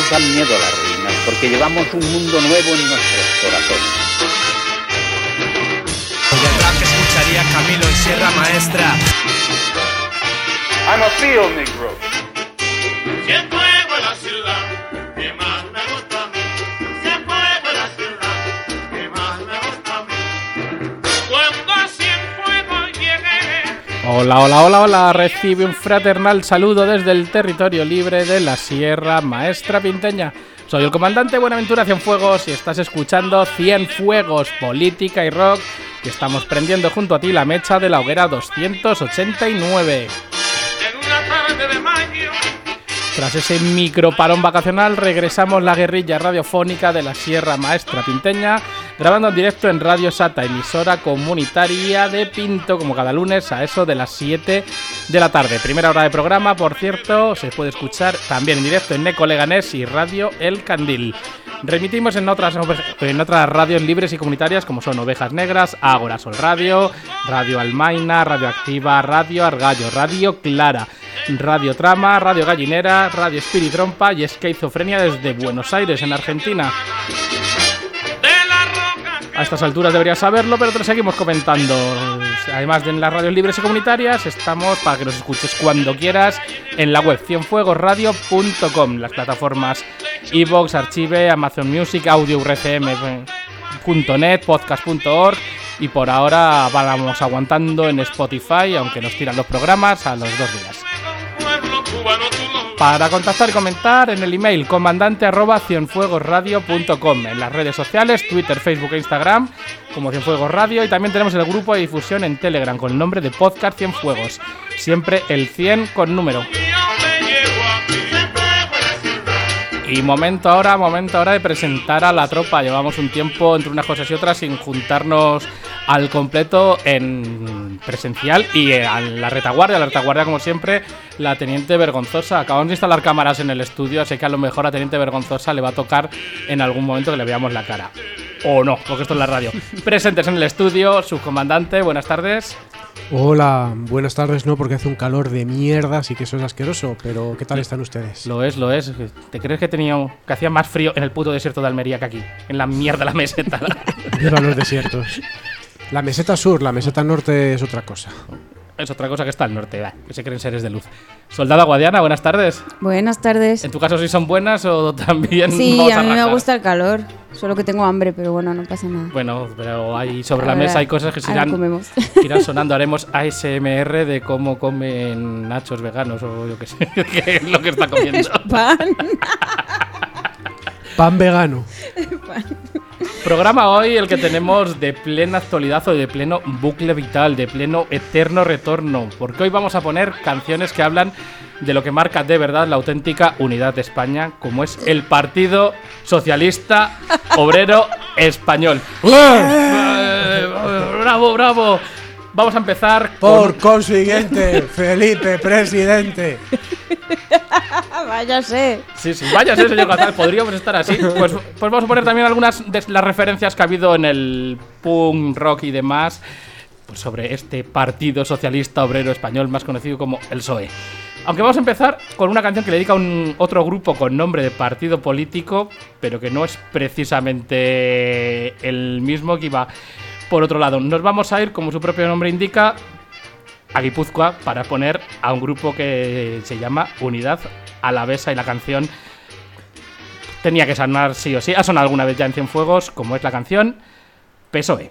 nos dan miedo las ruinas, porque llevamos un mundo nuevo en nuestros corazones. Y el rap que escucharía Camilo en Sierra Maestra. I'm a field negro. Si el fuego es la ciudad que más me gusta a mí, si el fuego es la ciudad que más me gusta a mí, cuando así el fuego llegue. Hola, hola, hola, hola, recibe un fraternal saludo desde el territorio libre de la Sierra Maestra Pinteña. Soy el comandante Buenaventura Cienfuegos y estás escuchando Cienfuegos, política y rock, y estamos prendiendo junto a ti la mecha de la hoguera 289. Tras ese microparón vacacional, regresamos la guerrilla radiofónica de la Sierra Maestra Pinteña, grabando en directo en Radio Sata, emisora comunitaria de Pinto, como cada lunes a eso de las 7 de la tarde. Primera hora de programa, por cierto, se puede escuchar también en directo en Neco Leganés y Radio El Candil. Remitimos en otras radios libres y comunitarias como son Ovejas Negras, Ágora Sol Radio, Radio Almaina, Radio Activa, Radio Argallo, Radio Clara, Radio Trama, Radio Gallinera, Radio Espiritrompa y Esquizofrenia desde Buenos Aires, en Argentina. A estas alturas deberías saberlo, pero te lo seguimos comentando. Además de en las radios libres y comunitarias, estamos para que nos escuches cuando quieras en la web cienfuegosradio.com, las plataformas iVoox, Archive, Amazon Music, Audio RCM.net, podcast.org, y por ahora vamos aguantando en Spotify, aunque nos tiran los programas a los 2 días. Para contactar y comentar en el email comandante@cienfuegosradio.com, en las redes sociales, Twitter, Facebook e Instagram como Cienfuegos Radio, y también tenemos el grupo de difusión en Telegram con el nombre de Podcast Cienfuegos, siempre el 100 con número. Y momento ahora de presentar a la tropa. Llevamos un tiempo entre unas cosas y otras sin juntarnos al completo en presencial y a la retaguardia. La retaguardia, como siempre, la Teniente Vergonzosa. Acabamos de instalar cámaras en el estudio, así que a lo mejor a Teniente Vergonzosa le va a tocar en algún momento que le veamos la cara. O no, porque esto es la radio. Presentes en el estudio, subcomandante, buenas tardes. Hola, buenas tardes, no, porque hace un calor de mierda, así que eso es asqueroso, pero ¿qué tal están ustedes? Lo es. ¿Te crees que hacía más frío en el puto desierto de Almería que aquí? En la mierda la meseta. Viva los desiertos. La meseta sur, la meseta norte es otra cosa. Es otra cosa que está al norte, que se creen seres de luz. Soldada Guadiana, buenas tardes. Buenas tardes. ¿En tu caso sí son buenas o también? Sí, a mí me gusta el calor, solo que tengo hambre, pero bueno, no pasa nada. Bueno, pero ahí sobre la mesa hay cosas que irán sonando. Haremos ASMR de cómo comen nachos veganos o yo qué sé, qué es lo que está comiendo. Es pan. Pan vegano. Programa hoy el que tenemos de plena actualidad o de pleno bucle vital, de pleno eterno retorno, porque hoy vamos a poner canciones que hablan de lo que marca de verdad la auténtica unidad de España, como es el Partido Socialista Obrero Español. ¡Bravo, bravo! Vamos a empezar por consiguiente, Felipe, presidente. Váyase. Sí, váyase, señor González. Podríamos estar así. Pues vamos a poner también algunas de las referencias que ha habido en el punk, rock y demás, pues sobre este Partido Socialista Obrero Español, más conocido como el PSOE. Aunque vamos a empezar con una canción que le dedica a otro grupo con nombre de partido político, pero que no es precisamente el mismo, que iba por otro lado. Nos vamos a ir, como su propio nombre indica, a Guipúzcoa para poner a un grupo que se llama Unidad Alavesa, y la canción tenía que sonar sí o sí. Ha sonado alguna vez ya en Cienfuegos, como es la canción PSOE.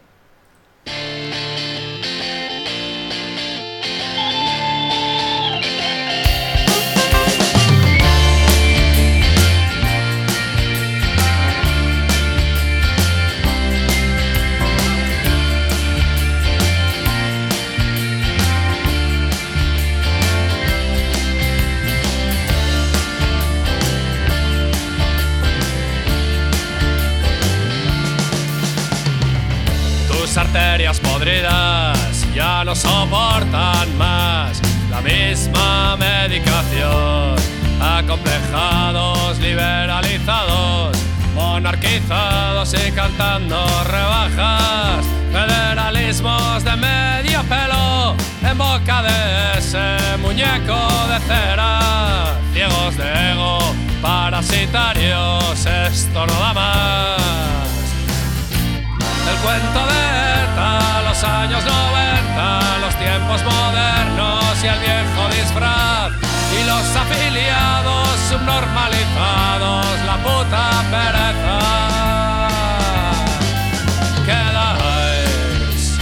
Arterias podridas ya no soportan más la misma medicación. Acomplejados, liberalizados, monarquizados y cantando rebajas. Federalismos de medio pelo en boca de ese muñeco de cera. Ciegos de ego parasitario Dios, esto no da más. El cuento de ETA, los años 90, los tiempos modernos y el viejo disfraz. Y los afiliados subnormalizados, la puta pereza. Quedáis.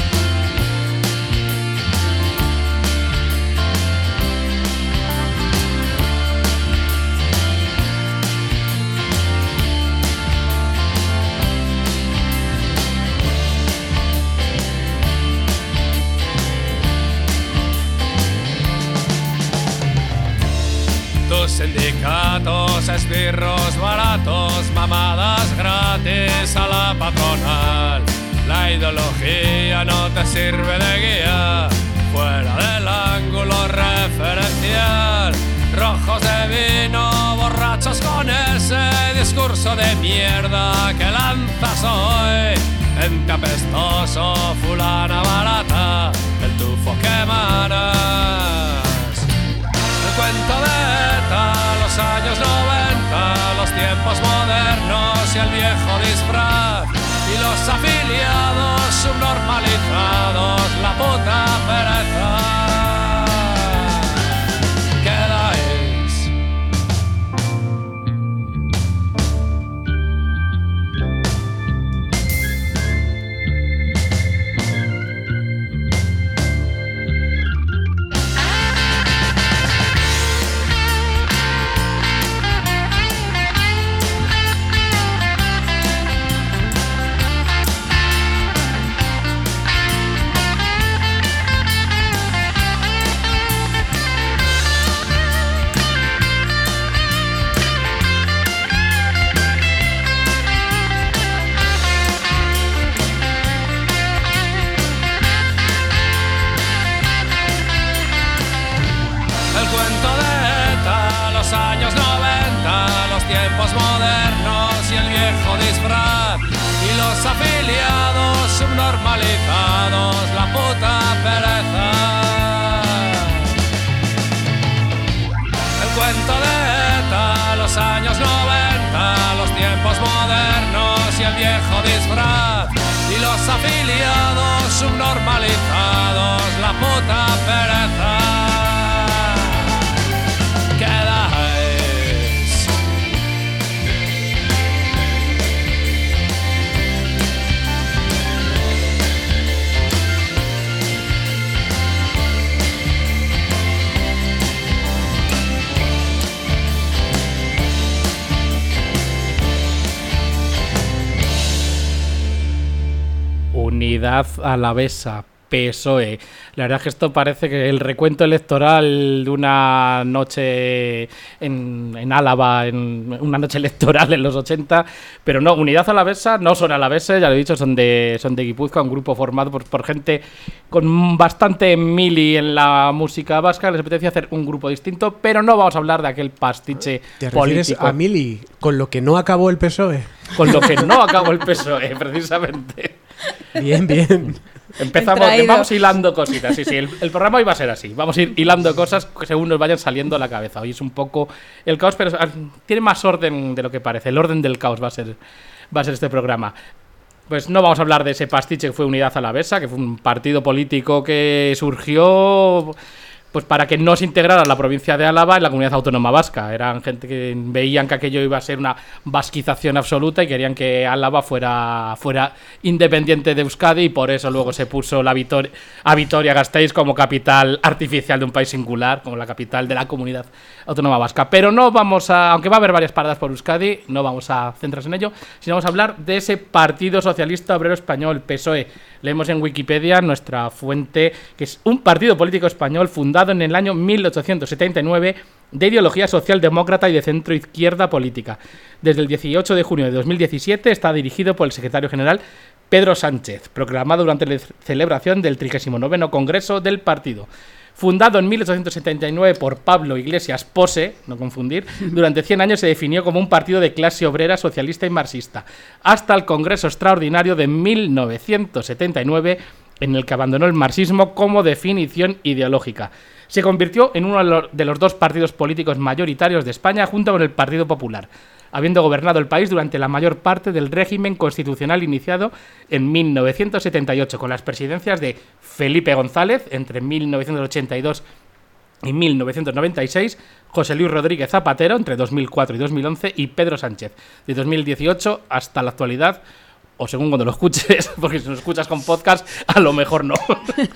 Tus sindicatos, esbirros baratos, mamadas gratis a la patronal. La ideología no te sirve de guía, fuera del ángulo referencial. Rojos de vino, borrachos con ese discurso de mierda que lanzas hoy. Ente apestoso, fulana barata, el tufo que emanas. El cuento de ETA, los años 90, los tiempos modernos y el viejo disfraz. Y los afiliados subnormalizados, la puta pereza. Quedáis. Años 90, los tiempos modernos y el viejo disfraz. Y los afiliados subnormalizados, la puta pereza. El cuento de ETA, los años 90, los tiempos modernos y el viejo disfraz. Y los afiliados subnormalizados, la puta pereza. Unidad Alavesa, PSOE. La verdad es que esto parece que el recuento electoral de una noche en Álava, en una noche electoral en los 80, pero no, Unidad Alavesa no son alaveses, ya lo he dicho, son de Guipúzcoa, un grupo formado por gente con bastante mili en la música vasca. Les apetecía hacer un grupo distinto, pero no vamos a hablar de aquel pastiche ¿Te refieres político. a mili con lo que no acabó el PSOE? Con lo que no acabó el PSOE, precisamente. Bien, bien. Empezamos, vamos hilando cositas. Sí, el programa hoy va a ser así. Vamos a ir hilando cosas según nos vayan saliendo a la cabeza. Hoy es un poco el caos, pero tiene más orden de lo que parece. El orden del caos va a ser este programa. Pues no vamos a hablar de ese pastiche que fue Unidad Alavesa, que fue un partido político que surgió pues para que no se integrara la provincia de Álava en la comunidad autónoma vasca. Eran gente que veían que aquello iba a ser una vasquización absoluta y querían que Álava fuera independiente de Euskadi, y por eso luego se puso a Vitoria-Gasteiz como capital artificial de un país singular, como la capital de la comunidad autónoma vasca. Pero no vamos a, aunque va a haber varias paradas por Euskadi, no vamos a centrarnos en ello, sino vamos a hablar de ese Partido Socialista Obrero Español, PSOE. Leemos en Wikipedia, nuestra fuente, que es un partido político español fundado en el año 1879, de ideología socialdemócrata y de centro-izquierda política. Desde el 18 de junio de 2017 está dirigido por el secretario general Pedro Sánchez, proclamado durante la celebración del 39º Congreso del partido. Fundado en 1879 por Pablo Iglesias Pose, no confundir, durante 100 años se definió como un partido de clase obrera, socialista y marxista, hasta el Congreso Extraordinario de 1979, en el que abandonó el marxismo como definición ideológica. Se convirtió en uno de los dos partidos políticos mayoritarios de España, junto con el Partido Popular. habiendo gobernado el país durante la mayor parte del régimen constitucional iniciado en 1978, con las presidencias de Felipe González entre 1982 y 1996, José Luis Rodríguez Zapatero entre 2004 y 2011 y Pedro Sánchez de 2018 hasta la actualidad, o según cuando lo escuches, porque si lo escuchas con podcast a lo mejor no.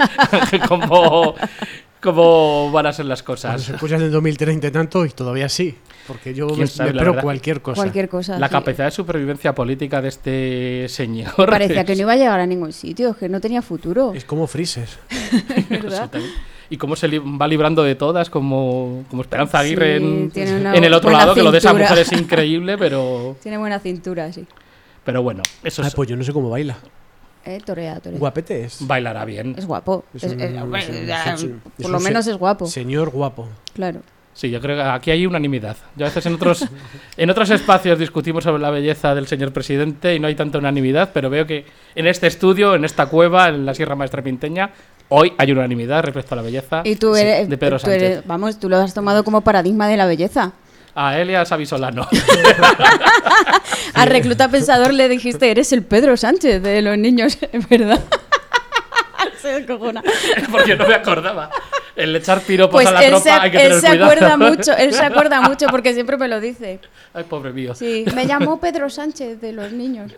¿Cómo van a ser las Cuando cosas? se escuchan en 2030 y tanto y todavía sí. Porque yo ¿Quién me sabe, la espero verdad? cualquier cosa. Cualquier cosa. La sí. capacidad de supervivencia política de este señor. Parecía que no iba a llegar a ningún sitio, que no tenía futuro. Es como Freezer. ¿Verdad? Y cómo se va librando de todas, como Esperanza Aguirre Sí, tiene una en el otro buena lado, que lo de esa cintura. mujer es increíble, pero Tiene buena cintura, sí. bueno, eso Ah, es, pues yo no sé cómo baila. Torea. Guapete es. bailará bien. Es guapo. Es un- es un- Por es lo un menos es guapo. Señor guapo. Claro. Sí, yo creo que aquí hay unanimidad. Yo a veces en otros espacios discutimos sobre la belleza del señor presidente y no hay tanta unanimidad, pero veo que en este estudio, en esta cueva, en la Sierra Maestra Pinteña, hoy hay unanimidad respecto a la belleza Y tú eres, de Pedro tú Sánchez. eres- vamos, tú lo has tomado como paradigma de la belleza. A él y a Savisolano. Al recluta pensador le dijiste, eres el Pedro Sánchez de los niños, ¿verdad? Se descojona. Porque no me acordaba. El echar piropos Pues a la tropa hay que tener él se cuidado. acuerda mucho, él se acuerda mucho porque siempre me lo dice. Ay, pobre mío. Sí, me llamó Pedro Sánchez de los niños.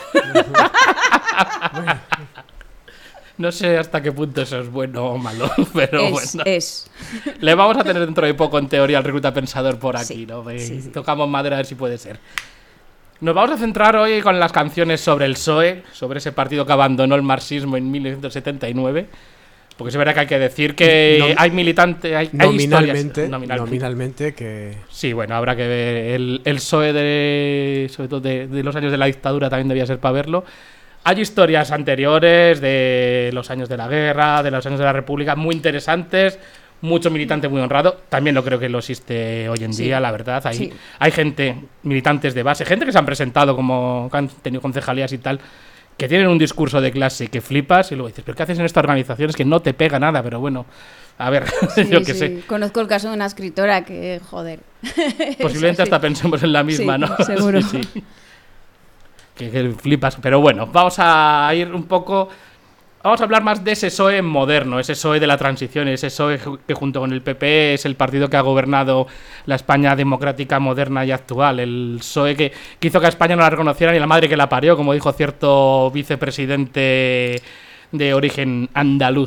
No sé hasta qué punto eso es bueno o malo, pero bueno. Es. Le vamos a tener dentro de poco, en teoría, al recluta pensador por aquí, Sí, ¿no? sí. Tocamos madera a ver si puede ser. Nos vamos a centrar hoy con las canciones sobre el PSOE, sobre ese partido que abandonó el marxismo en 1979. Porque es verdad que hay que decir que hay militantes, hay Nominalmente, historias. nominalmente que... Sí, bueno, habrá que ver. El PSOE, sobre todo de los años de la dictadura, también debía ser para verlo. Hay historias anteriores de los años de la guerra, de los años de la República, muy interesantes. Mucho militante muy honrado. También lo creo que lo existe hoy en Sí. día, la verdad. Sí. Hay gente, militantes de base, gente que se han presentado como que han tenido concejalías y tal, que tienen un discurso de clase que flipas y luego dices, ¿pero qué haces en esta organización? Es que no te pega nada, pero bueno, a ver, Sí, yo qué sí. sé. Conozco el caso de una escritora que, joder. Posiblemente Eso sí. hasta pensemos en la misma, Sí, ¿no? seguro. Sí, sí. Que flipas. Pero bueno, vamos a ir un poco... Vamos a hablar más de ese PSOE moderno, ese PSOE de la transición, ese PSOE que junto con el PP es el partido que ha gobernado la España democrática, moderna y actual. El PSOE que hizo que a España no la reconociera ni la madre que la parió, como dijo cierto vicepresidente de origen andaluz.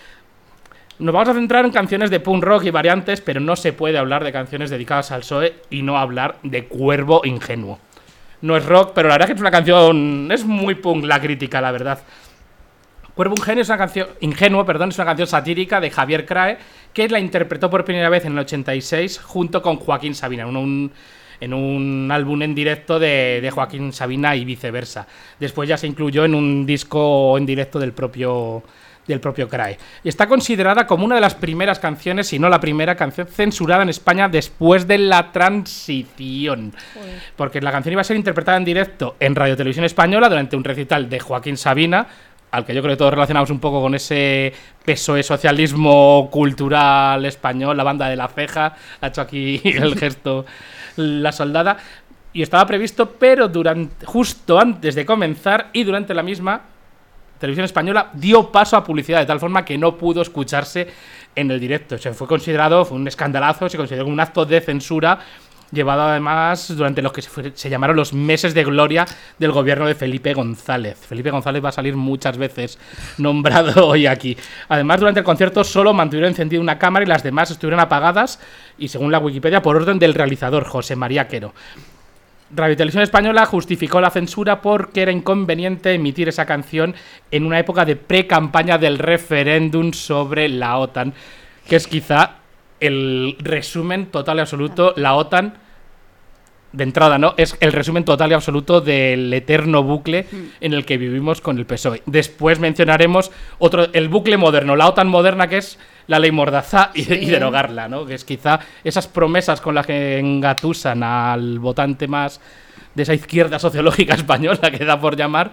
Nos vamos a centrar en canciones de punk rock y variantes, pero no se puede hablar de canciones dedicadas al PSOE y no hablar de Cuervo Ingenuo. No es rock, pero la verdad es que es una canción... Es muy punk la crítica, la verdad. Cuervo Ingenuo es una canción... Ingenuo, perdón, es una canción satírica de Javier Crae, que la interpretó por primera vez en el 86 junto con Joaquín Sabina, en un álbum en directo de Joaquín Sabina y viceversa. Después ya se incluyó en un disco en directo del propio Crae. Y está considerada como una de las primeras canciones, si no la primera canción censurada en España después de la transición. Porque la canción iba a ser interpretada en directo en Radio Televisión Española durante un recital de Joaquín Sabina, al que yo creo que todos relacionamos un poco con ese PSOE socialismo cultural español, la banda de la ceja, ha hecho aquí el gesto la soldada, y estaba previsto, pero justo antes de comenzar y durante la misma, Televisión Española dio paso a publicidad, de tal forma que no pudo escucharse en el directo. Fue un escandalazo, se consideró un acto de censura, llevado además durante los que se llamaron los meses de gloria del gobierno de Felipe González. Felipe González va a salir muchas veces nombrado hoy aquí. Además, durante el concierto solo mantuvieron encendida una cámara y las demás estuvieron apagadas, y según la Wikipedia, por orden del realizador, José María Quero. Radio Televisión Española justificó la censura porque era inconveniente emitir esa canción en una época de pre-campaña del referéndum sobre la OTAN, que es quizá el resumen total y absoluto. La OTAN, de entrada, ¿no? Es el resumen total y absoluto del eterno bucle en el que vivimos con el PSOE. Después mencionaremos el bucle moderno, la OTAN moderna, que es la ley Mordaza y derogarla, ¿no? Que es quizá esas promesas con las que engatusan al votante más de esa izquierda sociológica española que da por llamar,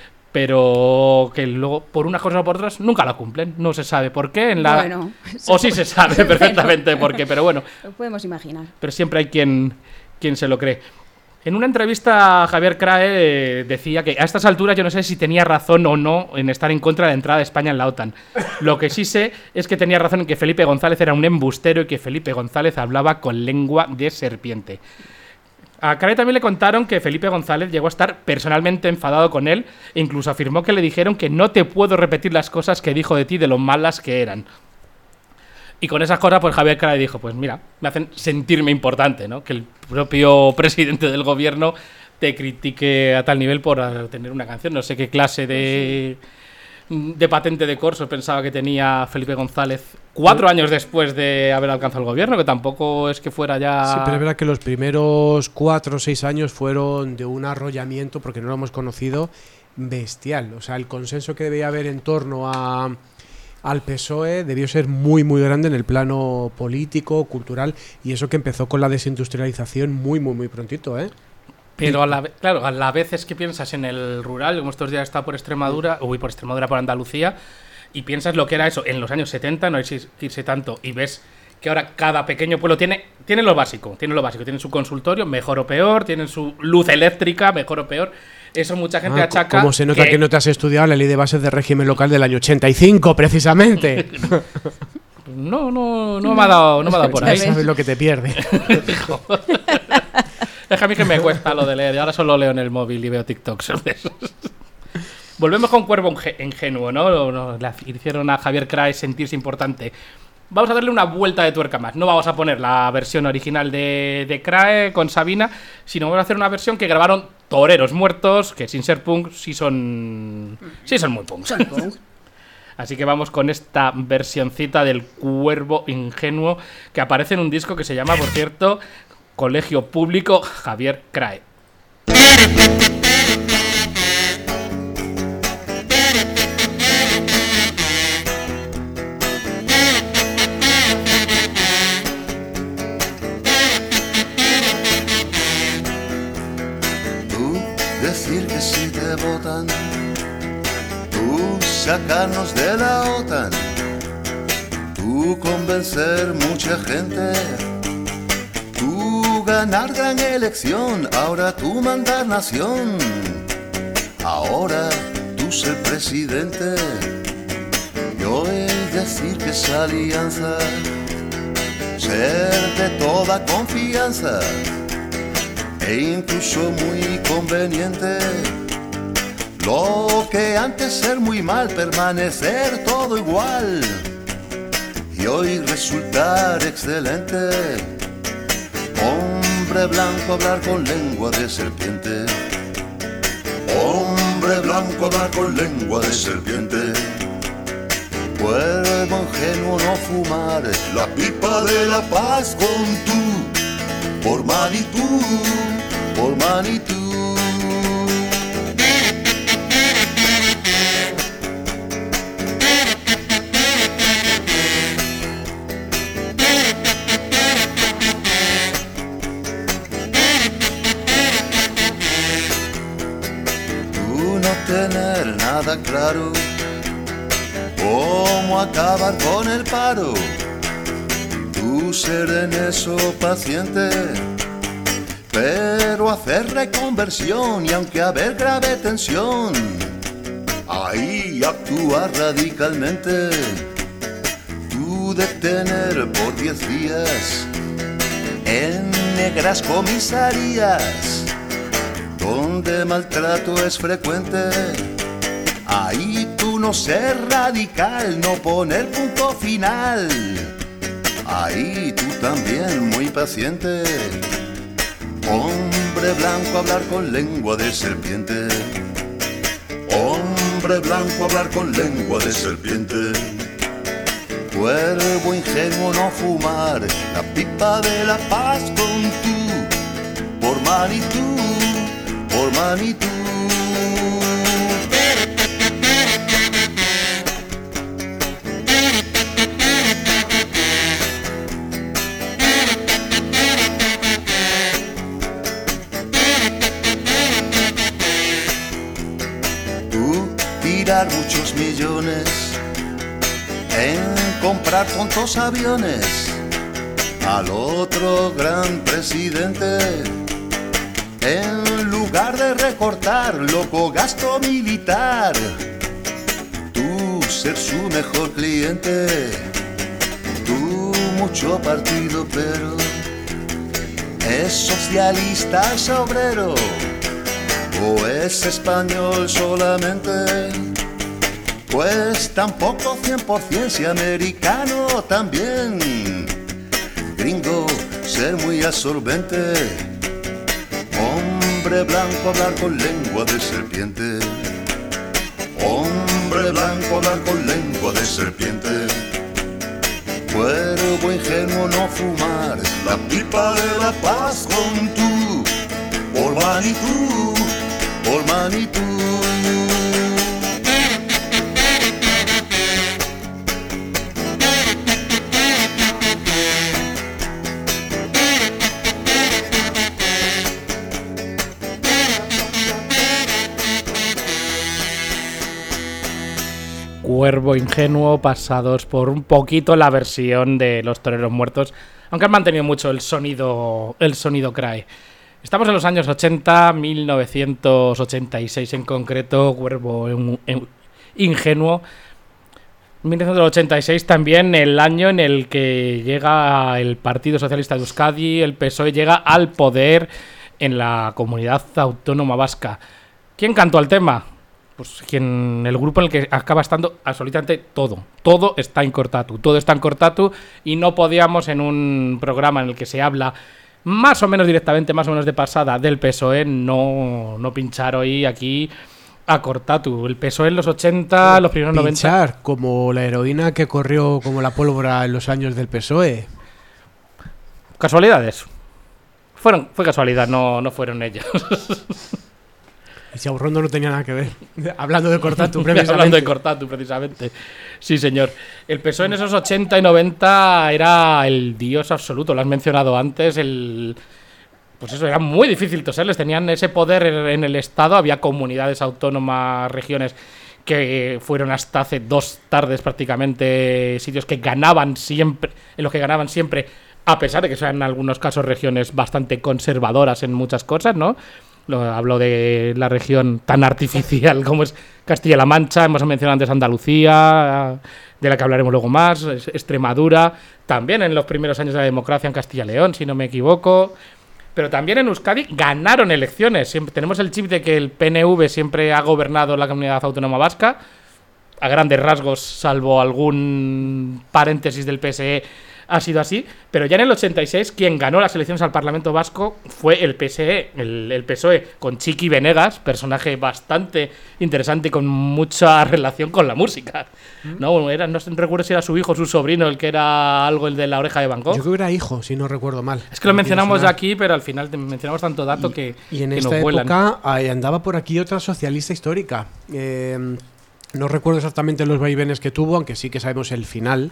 pero que luego, por unas cosas o por otras, nunca la cumplen. No se sabe por qué. Bueno, o sí se sabe perfectamente por qué, pero bueno. Lo podemos imaginar. Pero siempre hay quien se lo cree. En una entrevista, Javier Crae decía que a estas alturas yo no sé si tenía razón o no en estar en contra de la entrada de España en la OTAN. Lo que sí sé es que tenía razón en que Felipe González era un embustero y que Felipe González hablaba con lengua de serpiente. A Crae también le contaron que Felipe González llegó a estar personalmente enfadado con él e incluso afirmó que le dijeron que no te puedo repetir las cosas que dijo de ti de lo malas que eran. Y con esas cosas, pues Javier Crae dijo, pues mira, me hacen sentirme importante, ¿no? Que el propio presidente del gobierno te critique a tal nivel por tener una canción. No sé qué clase de patente de corso pensaba que tenía Felipe González 4 años después de haber alcanzado el gobierno, que tampoco es que fuera ya... Sí, pero es verdad que los primeros 4 o 6 años fueron de un arrollamiento, porque no lo hemos conocido, bestial. O sea, el consenso que debía haber en torno al PSOE debió ser muy muy grande en el plano político, cultural, y eso que empezó con la desindustrialización muy muy muy prontito, ¿eh? Pero a la vez es que piensas en el rural, como estos días está por Extremadura, por Andalucía, y piensas lo que era eso en los años 70, no hay que irse tanto, y ves que ahora cada pequeño pueblo tiene lo básico, tiene su consultorio, mejor o peor, tienen su luz eléctrica, mejor o peor. Eso mucha gente achaca. ¿Cómo se nota que no te has estudiado la ley de bases de régimen local del año 85, precisamente? No me ha dado por ahí. Sabes lo que te pierde. Es que a mí que me cuesta lo de leer. Ahora solo leo en el móvil y veo TikToks. Volvemos con Cuervo Ingenuo, ¿no? Le hicieron a Javier Crae sentirse importante. Vamos a darle una vuelta de tuerca más. No vamos a poner la versión original de Crae con Sabina, sino vamos a hacer una versión que grabaron toreros muertos, que sin ser punk sí son muy punk. Así que vamos con esta versioncita del Cuervo Ingenuo, que aparece en un disco que se llama, por cierto, Colegio Público Javier Crae. Decir que si te votan, tú sacarnos de la OTAN, tú convencer mucha gente, tú ganar gran elección, ahora tú mandar nación, ahora tú ser presidente. Y hoy decir que esa alianza, ser de toda confianza, e incluso muy conveniente. Lo que antes ser muy mal, permanecer todo igual, y hoy resultar excelente. Hombre blanco hablar con lengua de serpiente. Hombre blanco hablar con lengua de serpiente. Cuervo ingenuo no fumar la pipa de la paz con tú, por Manitou, por Manitou. Tú no tener nada claro cómo acabar con el paro, tú ser en eso paciente, pero hacer reconversión y aunque haber grave tensión, ahí actuar radicalmente. Tú detener por 10 días en negras comisarías donde maltrato es frecuente, ahí tú no ser radical, no poner punto final, ahí tú también muy paciente. Hombre blanco hablar con lengua de serpiente. Hombre blanco hablar con lengua de serpiente. Cuervo ingenuo no fumar la pipa de la paz con tú, por Manitou, por Manitou. Muchos millones en comprar tontos aviones al otro gran presidente, En lugar de recortar loco gasto militar, tú ser su mejor cliente, tú mucho partido pero ¿es socialista, es obrero o es español solamente? Pues tampoco 100% si americano también. Gringo, ser muy absorbente. Hombre blanco, hablar con lengua de serpiente. Hombre blanco, hablar con lengua de serpiente. Cuervo ingenuo, no fumar la pipa de la paz con tú. Por Manitou, por Manitou. Cuervo ingenuo, pasados por un poquito la versión de Los Toreros Muertos, aunque han mantenido mucho el sonido crae. Estamos en los años 80, 1986 en concreto, Cuervo ingenuo. 1986 también el año en el que llega el Partido Socialista de Euskadi, el PSOE llega al poder en la comunidad autónoma vasca. ¿Quién cantó el tema? Pues el grupo en el que acaba estando absolutamente todo. Todo está en Cortatu. Todo está en Cortatu y no podíamos en un programa en el que se habla más o menos directamente, más o menos de pasada del PSOE, no pinchar hoy aquí a Cortatu. El PSOE en los 80, los primeros 90... Pinchar, como la heroína que corrió como la pólvora en los años del PSOE. ¿Casualidades? Fue casualidad, no fueron ellos. Y si Aurrondo no tenía nada que ver. Hablando de Cortatu, precisamente. Hablando de Cortatu, precisamente. Sí, señor. El PSOE en esos 80 y 90 era el dios absoluto. Lo has mencionado antes. Pues eso, era muy difícil toserles. Tenían ese poder en el Estado. Había comunidades autónomas, regiones que fueron hasta hace 2 tardes prácticamente sitios que ganaban siempre, en los que ganaban siempre, a pesar de que sean en algunos casos regiones bastante conservadoras en muchas cosas, ¿no? Hablo de la región tan artificial como es Castilla-La Mancha, hemos mencionado antes Andalucía, de la que hablaremos luego más, Extremadura, también en los primeros años de la democracia en Castilla-León, si no me equivoco, pero también en Euskadi ganaron elecciones. Siempre tenemos el chip de que el PNV siempre ha gobernado la comunidad autónoma vasca, a grandes rasgos, salvo algún paréntesis del PSE, ha sido así, pero ya en el 86 quien ganó las elecciones al Parlamento Vasco fue el PSE, el PSOE, con Chiqui Venegas, personaje bastante interesante y con mucha relación con la música. No recuerdo si era su hijo o su sobrino el que era algo el de la oreja de Van Gogh. Yo creo que era hijo, si no recuerdo mal. Es que lo mencionamos ya aquí, pero al final mencionamos tanto dato que en que esta nos vuelan. época andaba por aquí otra socialista histórica. No recuerdo exactamente los vaivenes que tuvo, aunque sí que sabemos el final.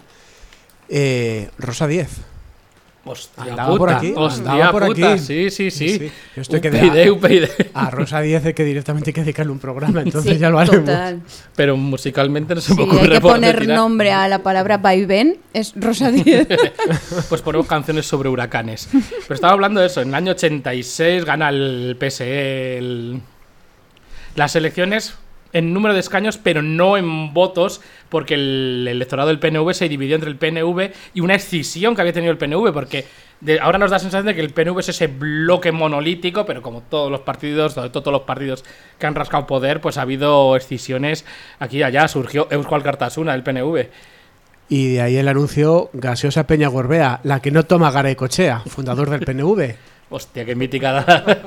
Rosa Díez. Hostia Andaba puta, por aquí, hostia andaba por puta, aquí. sí. Yo estoy UPyD. A Rosa Díez hay que directamente hay que dedicarle un programa, entonces Sí, ya lo haremos. total. Pero musicalmente no se me Sí, ocurre hay que por poner retirar. nombre a la palabra vaivén, es Rosa Díez. Pues ponemos canciones sobre huracanes. Pero estaba hablando de eso. En el año 86 gana el PSE las elecciones en número de escaños, pero no en votos, porque el electorado del PNV se dividió entre el PNV y una escisión que había tenido el PNV, porque ahora nos da la sensación de que el PNV es ese bloque monolítico, pero como todos los partidos que han rascado poder, pues ha habido escisiones aquí y allá. Surgió Eusko Alkartasuna, el PNV. Y de ahí el anuncio Gaseosa Peña Gorbea, la que no toma Garaycochea, fundador del PNV. Hostia, qué mítica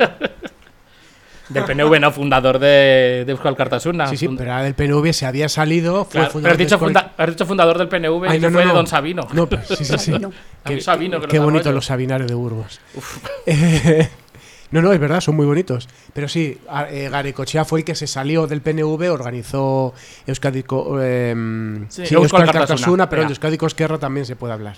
del PNV, no, fundador de Eusko Alkartasuna. Sí, pero era del PNV, se había salido, fue Claro, pero fundador has dicho fundador del PNV Ay, y no, fue no. de Don Sabino. No, pues, sí. Sabino. A mí Sabino, que Qué los bonito arroyos. los sabinarios de Burgos. No, es verdad, son muy bonitos. Pero sí, Garaycochea fue el que se salió del PNV, organizó Euskadi Eusko Eusko Alkartasuna, Alkartasuna, pero en venga. Euskadi Esquerra también se puede hablar.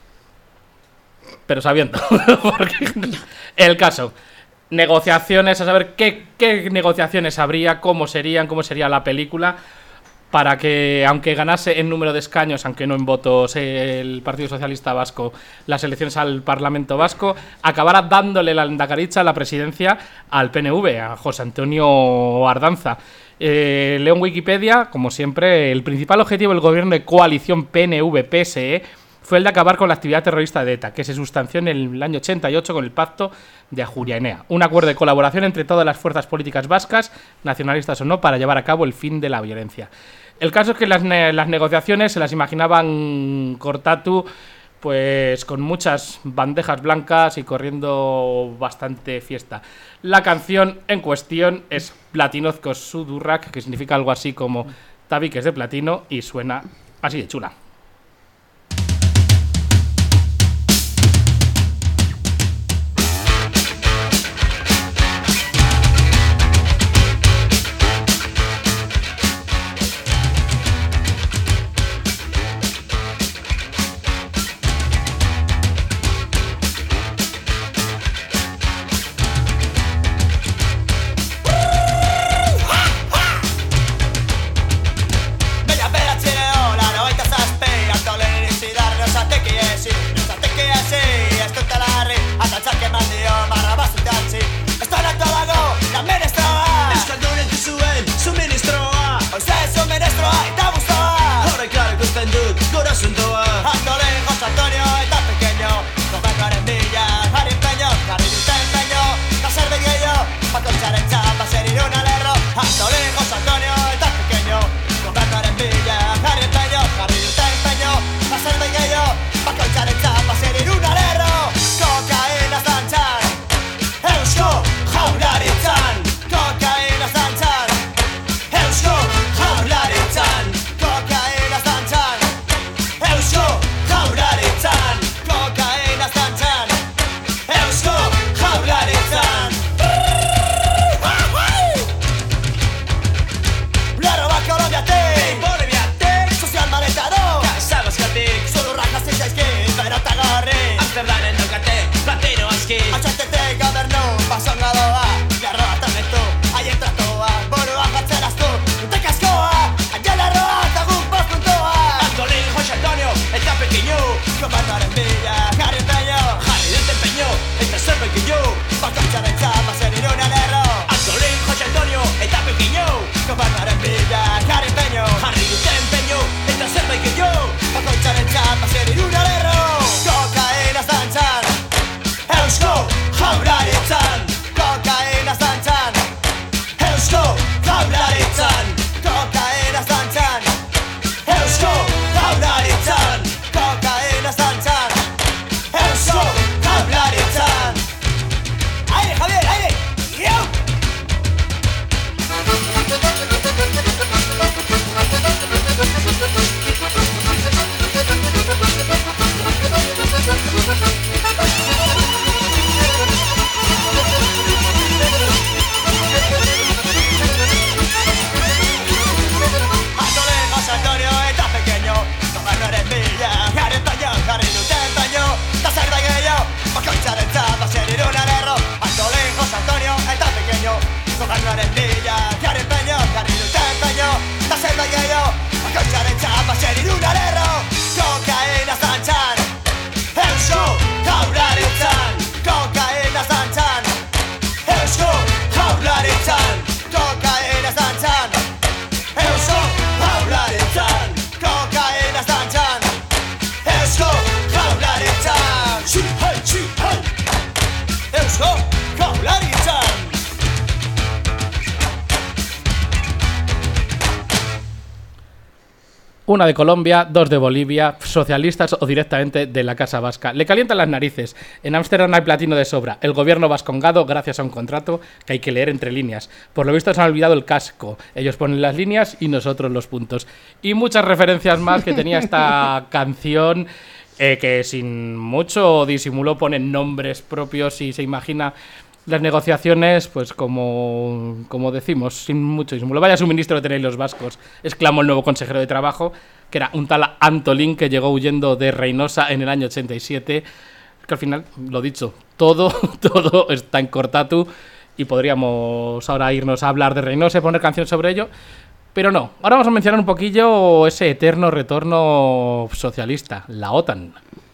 Pero sabiendo. Porque el caso. Negociaciones, a saber qué negociaciones habría, cómo sería la película. para que, aunque ganase en número de escaños, aunque no en votos, el Partido Socialista Vasco las elecciones al Parlamento Vasco, acabara dándole la lehendakaritza, la presidencia, al PNV, a José Antonio Ardanza. Leo en Wikipedia, como siempre, el principal objetivo del gobierno de coalición PNV-PSE fue el de acabar con la actividad terrorista de ETA, que se sustanció en el año 88 con el Pacto de Ajuria Enea, un acuerdo de colaboración entre todas las fuerzas políticas vascas, nacionalistas o no, para llevar a cabo el fin de la violencia. El caso es que las negociaciones se las imaginaban Cortatu pues con muchas bandejas blancas y corriendo bastante fiesta. La canción en cuestión es Platinozko Sudurrak, que significa algo así como tabiques de platino, y suena así de chula. Una de Colombia, dos de Bolivia, socialistas o directamente de la Casa Vasca. Le calientan las narices. En Ámsterdam hay platino de sobra. El gobierno vascongado gracias a un contrato que hay que leer entre líneas. Por lo visto se han olvidado el casco. Ellos ponen las líneas y nosotros los puntos. Y muchas referencias más que tenía esta canción, que sin mucho disimulo ponen nombres propios y se imagina las negociaciones, pues como decimos, sin mucho disimulo. Vaya suministro que tenéis los vascos, exclamó el nuevo consejero de Trabajo, que era un tal Antolín que llegó huyendo de Reynosa en el año 87. Que al final, lo dicho, todo está en Cortatu y podríamos ahora irnos a hablar de Reynosa y poner canciones sobre ello. Pero no, ahora vamos a mencionar un poquillo ese eterno retorno socialista, la OTAN.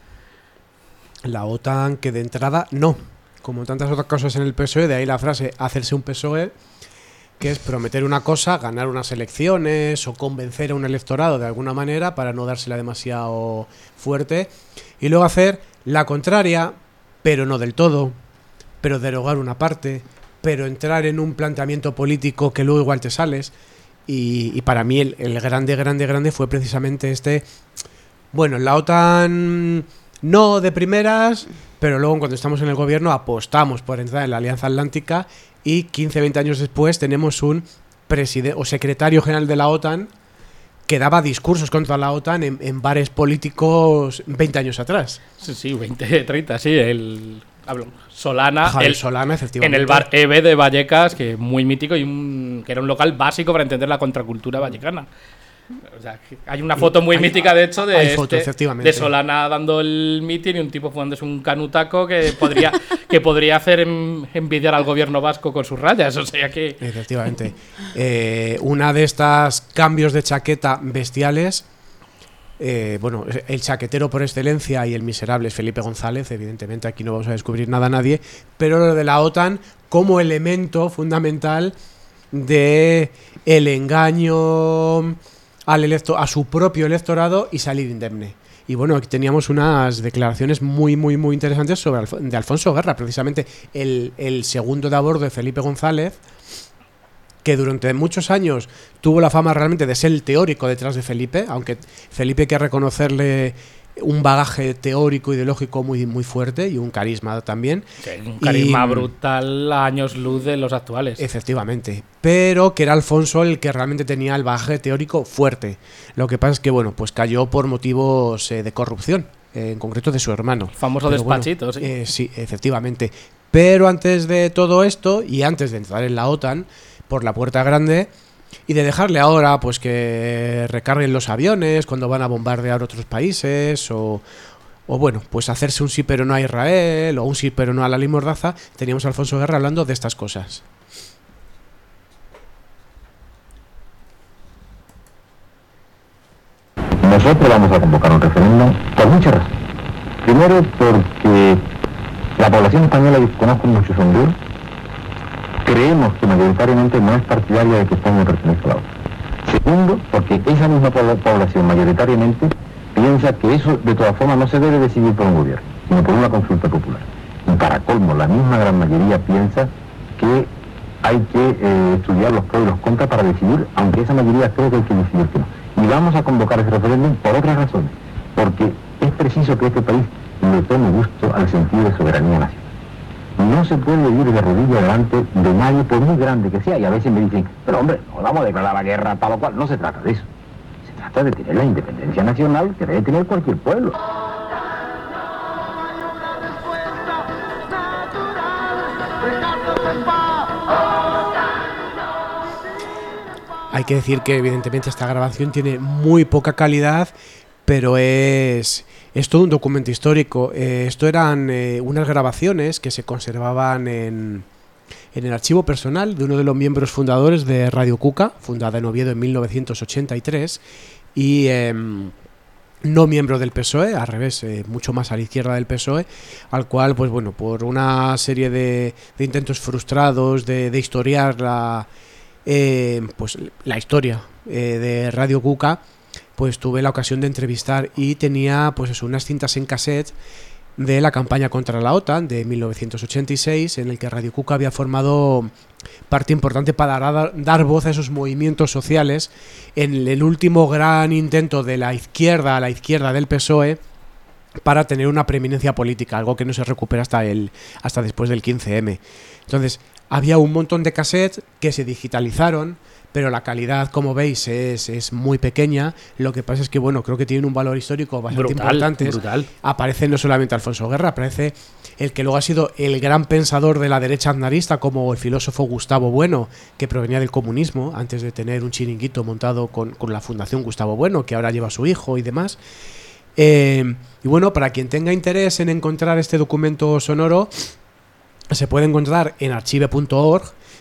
La OTAN, que de entrada no, como tantas otras cosas en el PSOE, de ahí la frase hacerse un PSOE, que es prometer una cosa, ganar unas elecciones o convencer a un electorado de alguna manera para no dársela demasiado fuerte, y luego hacer la contraria, pero no del todo, pero derogar una parte, pero entrar en un planteamiento político que luego igual te sales. Y para mí el grande fue precisamente este. Bueno, la OTAN no de primeras, pero luego cuando estamos en el gobierno apostamos por entrar en la Alianza Atlántica, y 15-20 años después tenemos un presidente o secretario general de la OTAN que daba discursos contra la OTAN en bares políticos 20 años atrás. Sí, 20, 30, sí, Solana, Solana, efectivamente. En el bar EVE de Vallecas, que muy mítico y que era un local básico para entender la contracultura vallecana. O sea, hay una foto muy mítica, de hecho, de Solana dando el mitin y un tipo fumándose un canutaco que podría hacer envidiar al gobierno vasco con sus rayas. O sea que... Efectivamente. Una de estas cambios de chaqueta bestiales, bueno, el chaquetero por excelencia y el miserable es Felipe González. Evidentemente aquí no vamos a descubrir nada a nadie, pero lo de la OTAN como elemento fundamental de el engaño a su propio electorado y salir indemne. Y bueno, aquí teníamos unas declaraciones muy interesantes de Alfonso Guerra, precisamente el segundo de a bordo de Felipe González, que durante muchos años tuvo la fama realmente de ser el teórico detrás de Felipe, aunque Felipe hay que reconocerle un bagaje teórico, ideológico muy fuerte y un carisma también. Sí, un carisma brutal a años luz de los actuales. Efectivamente. Pero que era Alfonso el que realmente tenía el bagaje teórico fuerte. Lo que pasa es que, bueno, pues cayó por motivos de corrupción, en concreto de su hermano. Famoso despachito, sí. Sí, efectivamente. Pero antes de todo esto, y antes de entrar en la OTAN, por la puerta grande, y de dejarle ahora pues que recarguen los aviones cuando van a bombardear otros países, o bueno, pues hacerse un sí pero no a Israel, o un sí pero no a la ley Mordaza, teníamos a Alfonso Guerra hablando de estas cosas. Nosotros vamos a convocar un referéndum por muchas razones. Primero, porque la población española, y conozco muchos sondeos, creemos que mayoritariamente no es partidaria de que España pertenezca a la OTAN. Segundo, porque esa misma población mayoritariamente piensa que eso de todas formas no se debe decidir por un gobierno, sino por una consulta popular. Y para colmo, la misma gran mayoría piensa que hay que estudiar los pros y los contras para decidir, aunque esa mayoría cree que hay que decidir que no. Y vamos a convocar ese referéndum por otras razones, porque es preciso que este país le tome gusto al sentido de soberanía nacional. No se puede vivir de rodillas delante de nadie, por muy grande que sea. Y a veces me dicen, pero hombre, no vamos a declarar la guerra, tal o cual. No se trata de eso. Se trata de tener la independencia nacional que debe tener cualquier pueblo. Hay que decir que evidentemente esta grabación tiene muy poca calidad, pero es todo un documento histórico. Esto eran unas grabaciones que se conservaban en el archivo personal de uno de los miembros fundadores de Radio Cuca, fundada en Oviedo en 1983, y no miembro del PSOE, al revés, mucho más a la izquierda del PSOE, al cual, pues bueno, por una serie de intentos frustrados de historiar pues la historia de Radio Cuca, pues tuve la ocasión de entrevistar, y tenía pues eso, unas cintas en cassette de la campaña contra la OTAN de 1986, en el que Radio Cuca había formado parte importante para dar voz a esos movimientos sociales en el último gran intento de la izquierda a la izquierda del PSOE para tener una preeminencia política, algo que no se recupera hasta después del 15M. Entonces, había un montón de cassettes que se digitalizaron, pero la calidad, como veis, es muy pequeña. Lo que pasa es que, bueno, creo que tienen un valor histórico bastante importante. Brutal. Aparece no solamente Alfonso Guerra, aparece el que luego ha sido el gran pensador de la derecha aznarista, como el filósofo Gustavo Bueno, que provenía del comunismo, antes de tener un chiringuito montado con la Fundación Gustavo Bueno, que ahora lleva a su hijo y demás. Y bueno, para quien tenga interés en encontrar este documento sonoro, se puede encontrar en archive.org,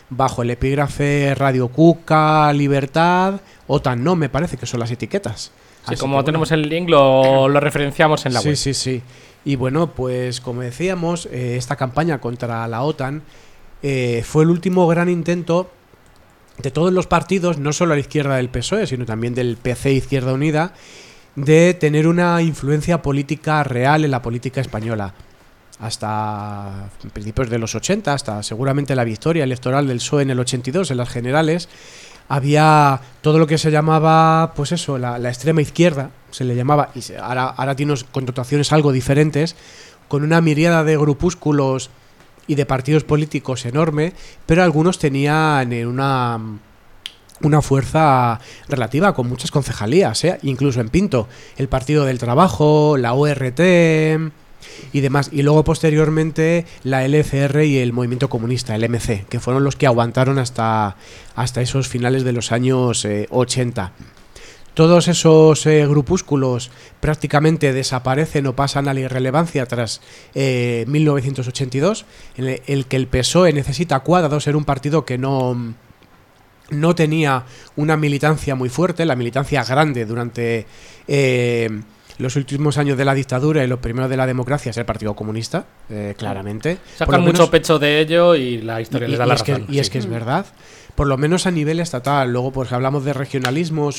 bajo el epígrafe Radio Cuca, Libertad, OTAN no, me parece que son las etiquetas. Sí, Así como que, tenemos el link, lo referenciamos en la web. Sí. Y bueno, pues como decíamos, esta campaña contra la OTAN fue el último gran intento de todos los partidos, no solo a la izquierda del PSOE, sino también del PC Izquierda Unida, de tener una influencia política real en la política española. Hasta principios de los 80, hasta seguramente la victoria electoral del PSOE en el 82, en las generales, había todo lo que se llamaba, pues eso, la extrema izquierda, se le llamaba, y ahora tiene unas connotaciones algo diferentes, con una miríada de grupúsculos y de partidos políticos enorme, pero algunos tenían una fuerza relativa, con muchas concejalías, incluso en Pinto, el Partido del Trabajo, la ORT y demás, y luego posteriormente la LCR y el Movimiento Comunista, el MC, que fueron los que aguantaron hasta esos finales de los años 80. Todos esos grupúsculos prácticamente desaparecen o pasan a la irrelevancia tras 1982, en el que el PSOE necesita cuadrado, ser un partido que no tenía una militancia muy fuerte, la militancia grande durante los últimos años de la dictadura y los primeros de la democracia es el Partido Comunista, claramente. Sacan mucho pecho de ello y la historia les da la razón. Es que es verdad, por lo menos a nivel estatal. Luego pues hablamos de regionalismos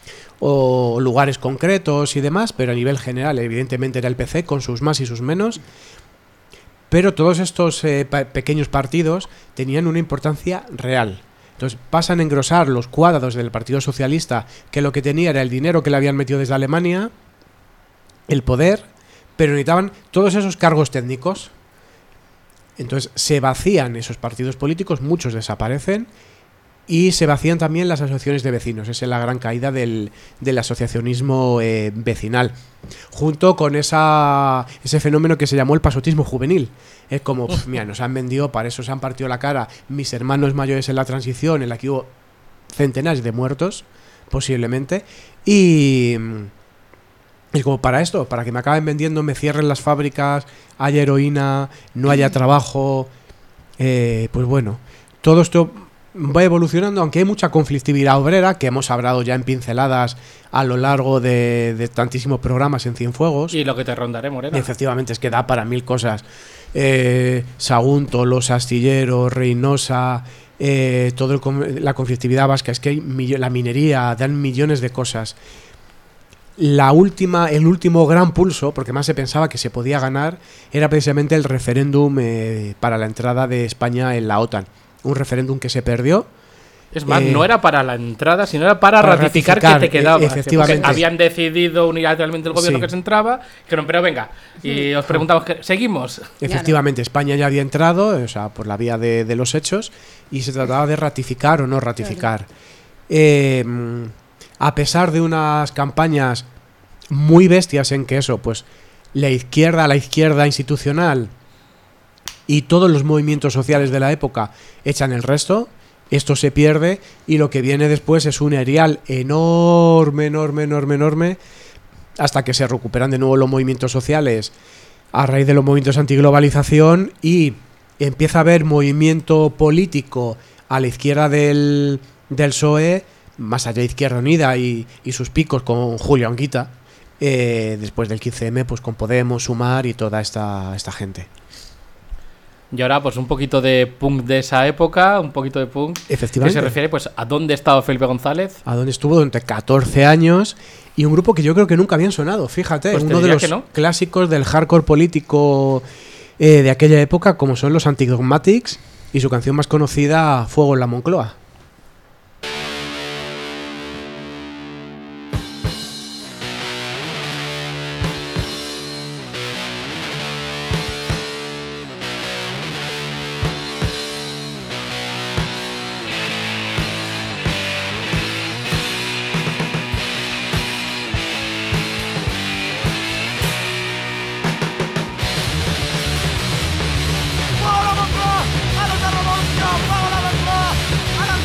o lugares concretos y demás, pero a nivel general evidentemente era el PC con sus más y sus menos. Pero todos estos pequeños partidos tenían una importancia real. Entonces pasan a engrosar los cuadrados del Partido Socialista, que lo que tenía era el dinero que le habían metido desde Alemania, el poder, pero necesitaban todos esos cargos técnicos. Entonces se vacían esos partidos políticos, muchos desaparecen, y se vacían también las asociaciones de vecinos. Esa es la gran caída del asociacionismo vecinal, junto con ese fenómeno que se llamó el pasotismo juvenil. Es como, mira, nos han vendido, para eso se han partido la cara mis hermanos mayores en la transición, en la que hubo centenares de muertos, posiblemente, y como para esto, para que me acaben vendiendo, me cierren las fábricas, haya heroína, no haya trabajo, pues bueno, todo esto va evolucionando, aunque hay mucha conflictividad obrera, que hemos hablado ya en pinceladas a lo largo de tantísimos programas en Cienfuegos. Y lo que te rondaré, Morena. Efectivamente, es que da para mil cosas. Sagunto, Los Astilleros, Reynosa, la conflictividad vasca, es que hay la minería, dan millones de cosas. El último gran pulso, porque más se pensaba que se podía ganar, era precisamente el referéndum para la entrada de España en la OTAN. Un referéndum que se perdió. Es más, no era para la entrada, sino era para ratificar que te quedaba. Efectivamente. Porque habían decidido unilateralmente el gobierno que se entraba, dijeron, pero venga, y os preguntamos, ¿seguimos? Efectivamente, España ya había entrado, o sea, por la vía de los hechos, y se trataba de ratificar o no ratificar. A pesar de unas campañas muy bestias en que eso, pues la izquierda institucional y todos los movimientos sociales de la época echan el resto, esto se pierde y lo que viene después es un erial enorme, hasta que se recuperan de nuevo los movimientos sociales a raíz de los movimientos antiglobalización y empieza a haber movimiento político a la izquierda del PSOE, más allá de Izquierda Unida y sus picos con Julio Anguita, después del 15M, pues con Podemos, Sumar y toda esta gente. Y ahora, pues un poquito de punk de esa época, un poquito de punk. Efectivamente. Que se refiere, pues, a dónde estaba Felipe González. A dónde estuvo durante 14 años y un grupo que yo creo que nunca habían sonado, fíjate, pues uno de los clásicos del hardcore político de aquella época, como son los Antidogmatics y su canción más conocida, Fuego en la Moncloa. ¡Fuego la Moncloa! ¡A la revolución! ¡Fuego la Moncloa! ¡A la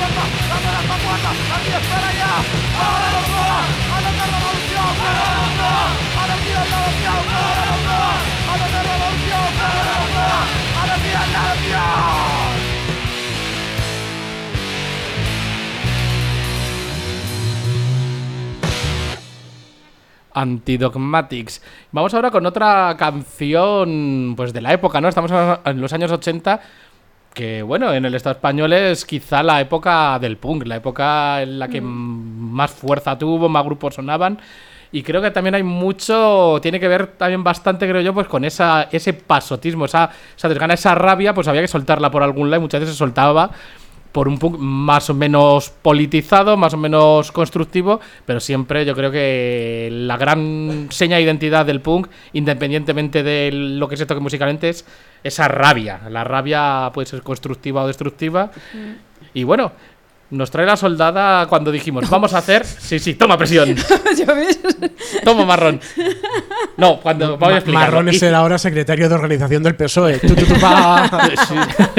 Antidogmatics. Vamos ahora con otra canción pues de la época, ¿no? Estamos en los años 80, que bueno, en el Estado español es quizá la época del punk, la época en la que más fuerza tuvo, más grupos sonaban. Y creo que también hay mucho, tiene que ver también bastante, creo yo, pues con ese pasotismo, esa desgana, esa rabia, pues había que soltarla por algún lado y muchas veces se soltaba por un punk más o menos politizado, más o menos constructivo, pero siempre yo creo que la gran seña de identidad del punk, independientemente de lo que se toque musicalmente, es esa rabia. La rabia puede ser constructiva o destructiva. Y bueno, nos trae la soldada cuando dijimos, vamos a hacer... Sí, toma presión. Toma marrón. No, cuando voy a explicar. Marrón es el ahora secretario de organización del PSOE. Sí.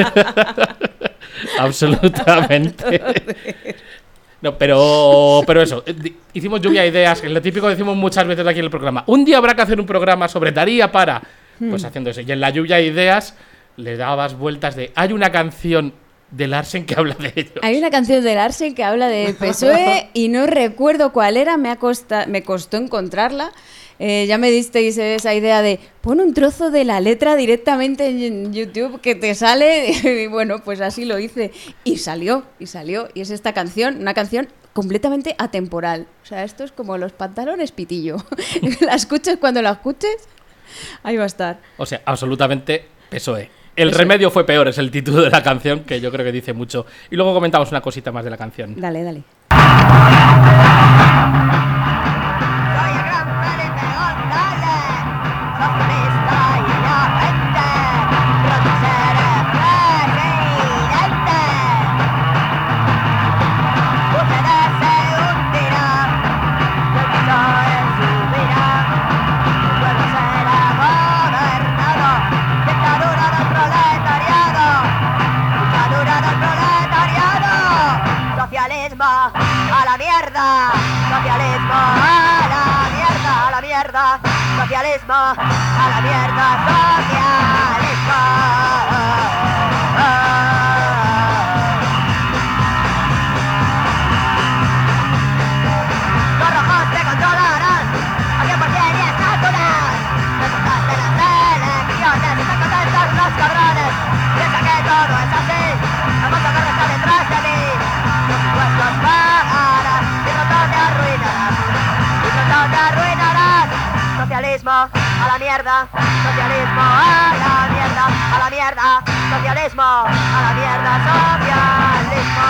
Absolutamente. No, pero eso, hicimos lluvia de ideas, que es lo típico que decimos muchas veces aquí en el programa. Un día habrá que hacer un programa sobre Daría para... Pues haciendo eso. Y en la lluvia de ideas le dabas vueltas de... Hay una canción de Larsen que habla de ellos. Hay una canción de Larsen que habla de PSOE y no recuerdo cuál era, me costó encontrarla. Ya me disteis esa idea de pon un trozo de la letra directamente en YouTube que te sale y bueno, pues así lo hice y salió y es esta canción, una canción completamente atemporal. O sea, esto es como los pantalones pitillo. La escuches cuando la escuches, ahí va a estar. O sea, absolutamente PSOE. El remedio fue peor, es el título de la canción, que yo creo que dice mucho. Y luego comentamos una cosita más de la canción. Dale. A la mierda, socialismo, a la mierda, a la mierda, socialismo, a la mierda, socialismo. Los rojos te controlarán, a 100% y estás dudas. Resultas de las elecciones, están contentos los cabrones. Piensa que todo es así, el mundo corre está detrás de mí. Los pagarás y pronto te arruinarás, socialismo a la mierda, socialismo a la mierda, a la mierda, socialismo a la mierda, socialismo.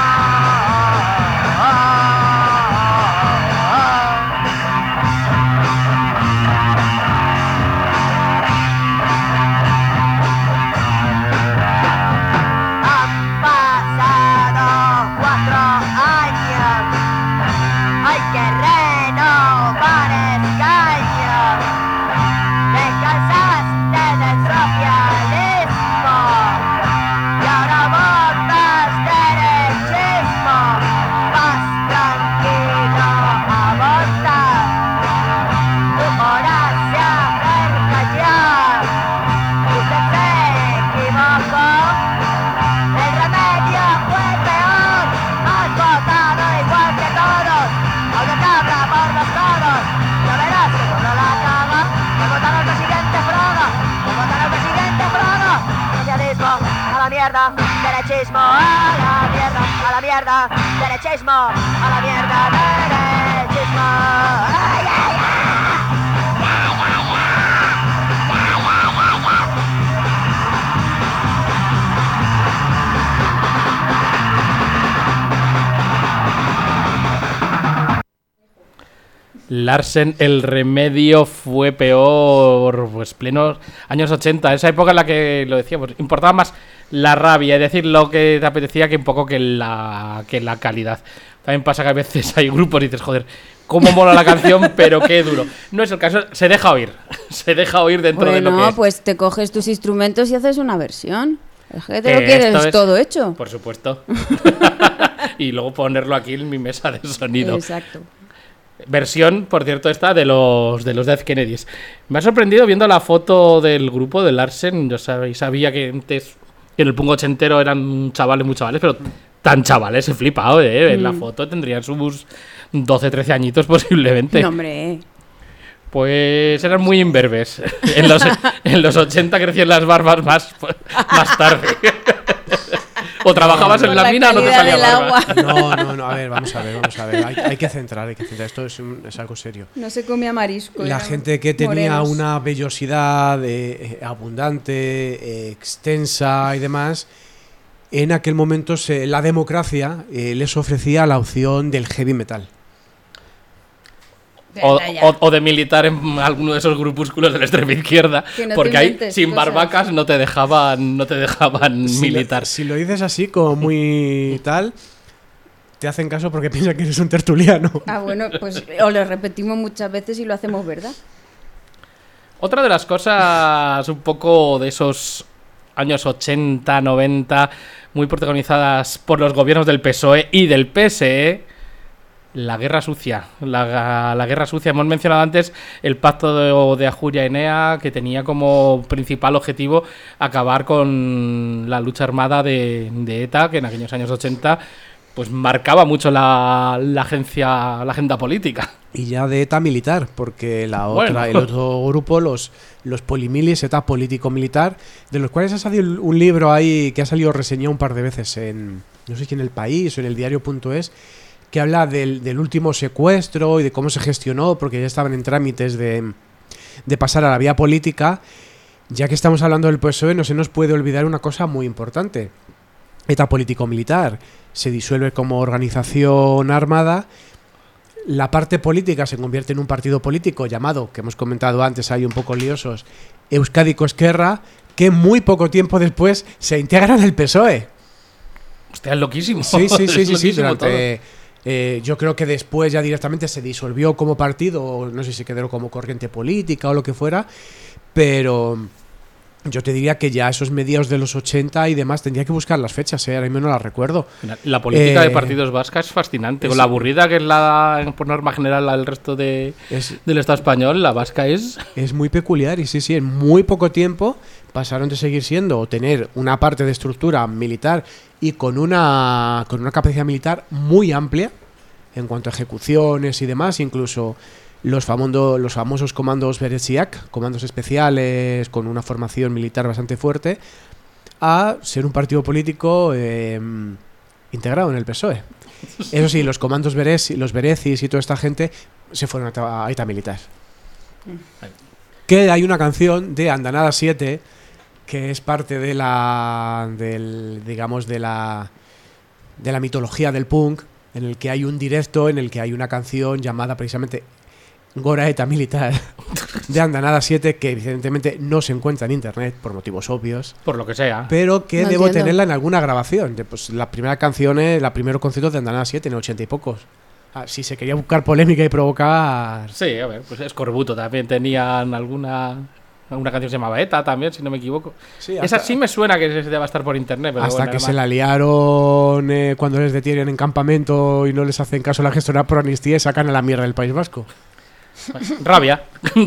Han pasado 4 años, hay que renovar España. Te cansaste del socialismo y ahora votas derechismo. Vas tranquilo a votar, tu hora se acerca ya. Usted se equivocó, el remedio fue peor. Has votado igual que todos, aunque te abra por los codos. Ya verás que cuando la caga, te votará el presidente Frodo, te votará el presidente Frodo. Socialismo a la mierda, derechismo a la mierda, a la mierda, derechismo a la mierda, derechismo. ¡Ay, ay, ay! Larsen, el remedio fue peor, pues plenos años 80, esa época en la que, lo decíamos, importaba más la rabia, es decir, lo que te apetecía que un poco que la calidad. También pasa que a veces hay grupos y dices, joder, cómo mola la canción, pero qué duro. No es el caso, se deja oír dentro de lo que es. Pues te coges tus instrumentos y haces una versión. Es que te lo quieres todo hecho. Por supuesto. Y luego ponerlo aquí en mi mesa de sonido. Exacto. Versión, por cierto, esta de los Death Kennedys. Me ha sorprendido viendo la foto del grupo de Larsen. Yo sabía que antes, que en el punk ochentero eran chavales, muy chavales, pero tan chavales, he flipado, En la foto tendrían sus 12, 13 añitos posiblemente. No, hombre. Pues eran muy imberbes. En los 80 crecían las barbas más tarde. O trabajabas en la mina o no te salía barba. No, a ver, vamos a ver. Hay que centrar. Esto es algo serio. No se comía marisco. La gente que tenía morenos. una vellosidad abundante, extensa y demás, en aquel momento la democracia les ofrecía la opción del heavy metal. O de militar en alguno de esos grupúsculos de la extrema izquierda, no porque ahí sin cosas. barbacas no te dejaban militar. Si lo dices así, como muy tal, te hacen caso porque piensan que eres un tertuliano. Ah, bueno, pues o lo repetimos muchas veces y lo hacemos verdad. Otra de las cosas un poco de esos años 80, 90, muy protagonizadas por los gobiernos del PSOE y del PSE, la guerra sucia. La guerra sucia. Hemos mencionado antes el pacto de Ajuria-Enea, que tenía como principal objetivo acabar con la lucha armada de ETA, que en aquellos años 80 pues marcaba mucho la agenda política. Y ya de ETA militar, porque el otro grupo, los polimilis, ETA político-militar, de los cuales ha salido un libro ahí que ha salido reseñado un par de veces no sé si en El País o en el diario.es, que habla del último secuestro y de cómo se gestionó, porque ya estaban en trámites de pasar a la vía política. Ya que estamos hablando del PSOE, no se nos puede olvidar una cosa muy importante. ETA político-militar se disuelve como organización armada. La parte política se convierte en un partido político llamado, que hemos comentado antes, ahí un poco liosos, Euskadiko Ezkerra, que muy poco tiempo después se integran al PSOE. Hostia, es loquísimo. Sí. Loquísimo yo creo que después ya directamente se disolvió como partido, o no sé si quedó como corriente política o lo que fuera, pero yo te diría que ya esos mediados de los 80 y demás, tendría que buscar las fechas, ahora mismo no las recuerdo. La política de partidos vasca es fascinante. Con la aburrida que es por norma general, el resto del Estado español, la vasca es muy peculiar y sí, en muy poco tiempo pasaron de seguir siendo o tener una parte de estructura militar y con una capacidad militar muy amplia en cuanto a ejecuciones y demás, incluso los famosos comandos Bereziak, comandos especiales con una formación militar bastante fuerte, a ser un partido político integrado en el PSOE. Eso sí, los comandos los Berezis y toda esta gente se fueron a ETA militar. Que hay una canción de Andanada 7 que es parte de la mitología del punk, en el que hay un directo, en el que hay una canción llamada precisamente Gora ETA militar de Andanada 7, que evidentemente no se encuentra en internet por motivos obvios, por lo que sea, pero que No debo entiendo. tenerla en alguna grabación. Pues la primera canción es la primero concierto de Andanada 7 en 80 y pocos. Si se quería buscar polémica y provocar. Sí, a ver, pues Escorbuto también tenían alguna canción que se llamaba ETA también, si no me equivoco. Sí, Esa sí me suena que se deba estar por internet, pero hasta bueno, que además, se la liaron cuando les detienen en campamento y no les hacen caso a la gestora por amnistía y sacan a la mierda del País Vasco. rabia.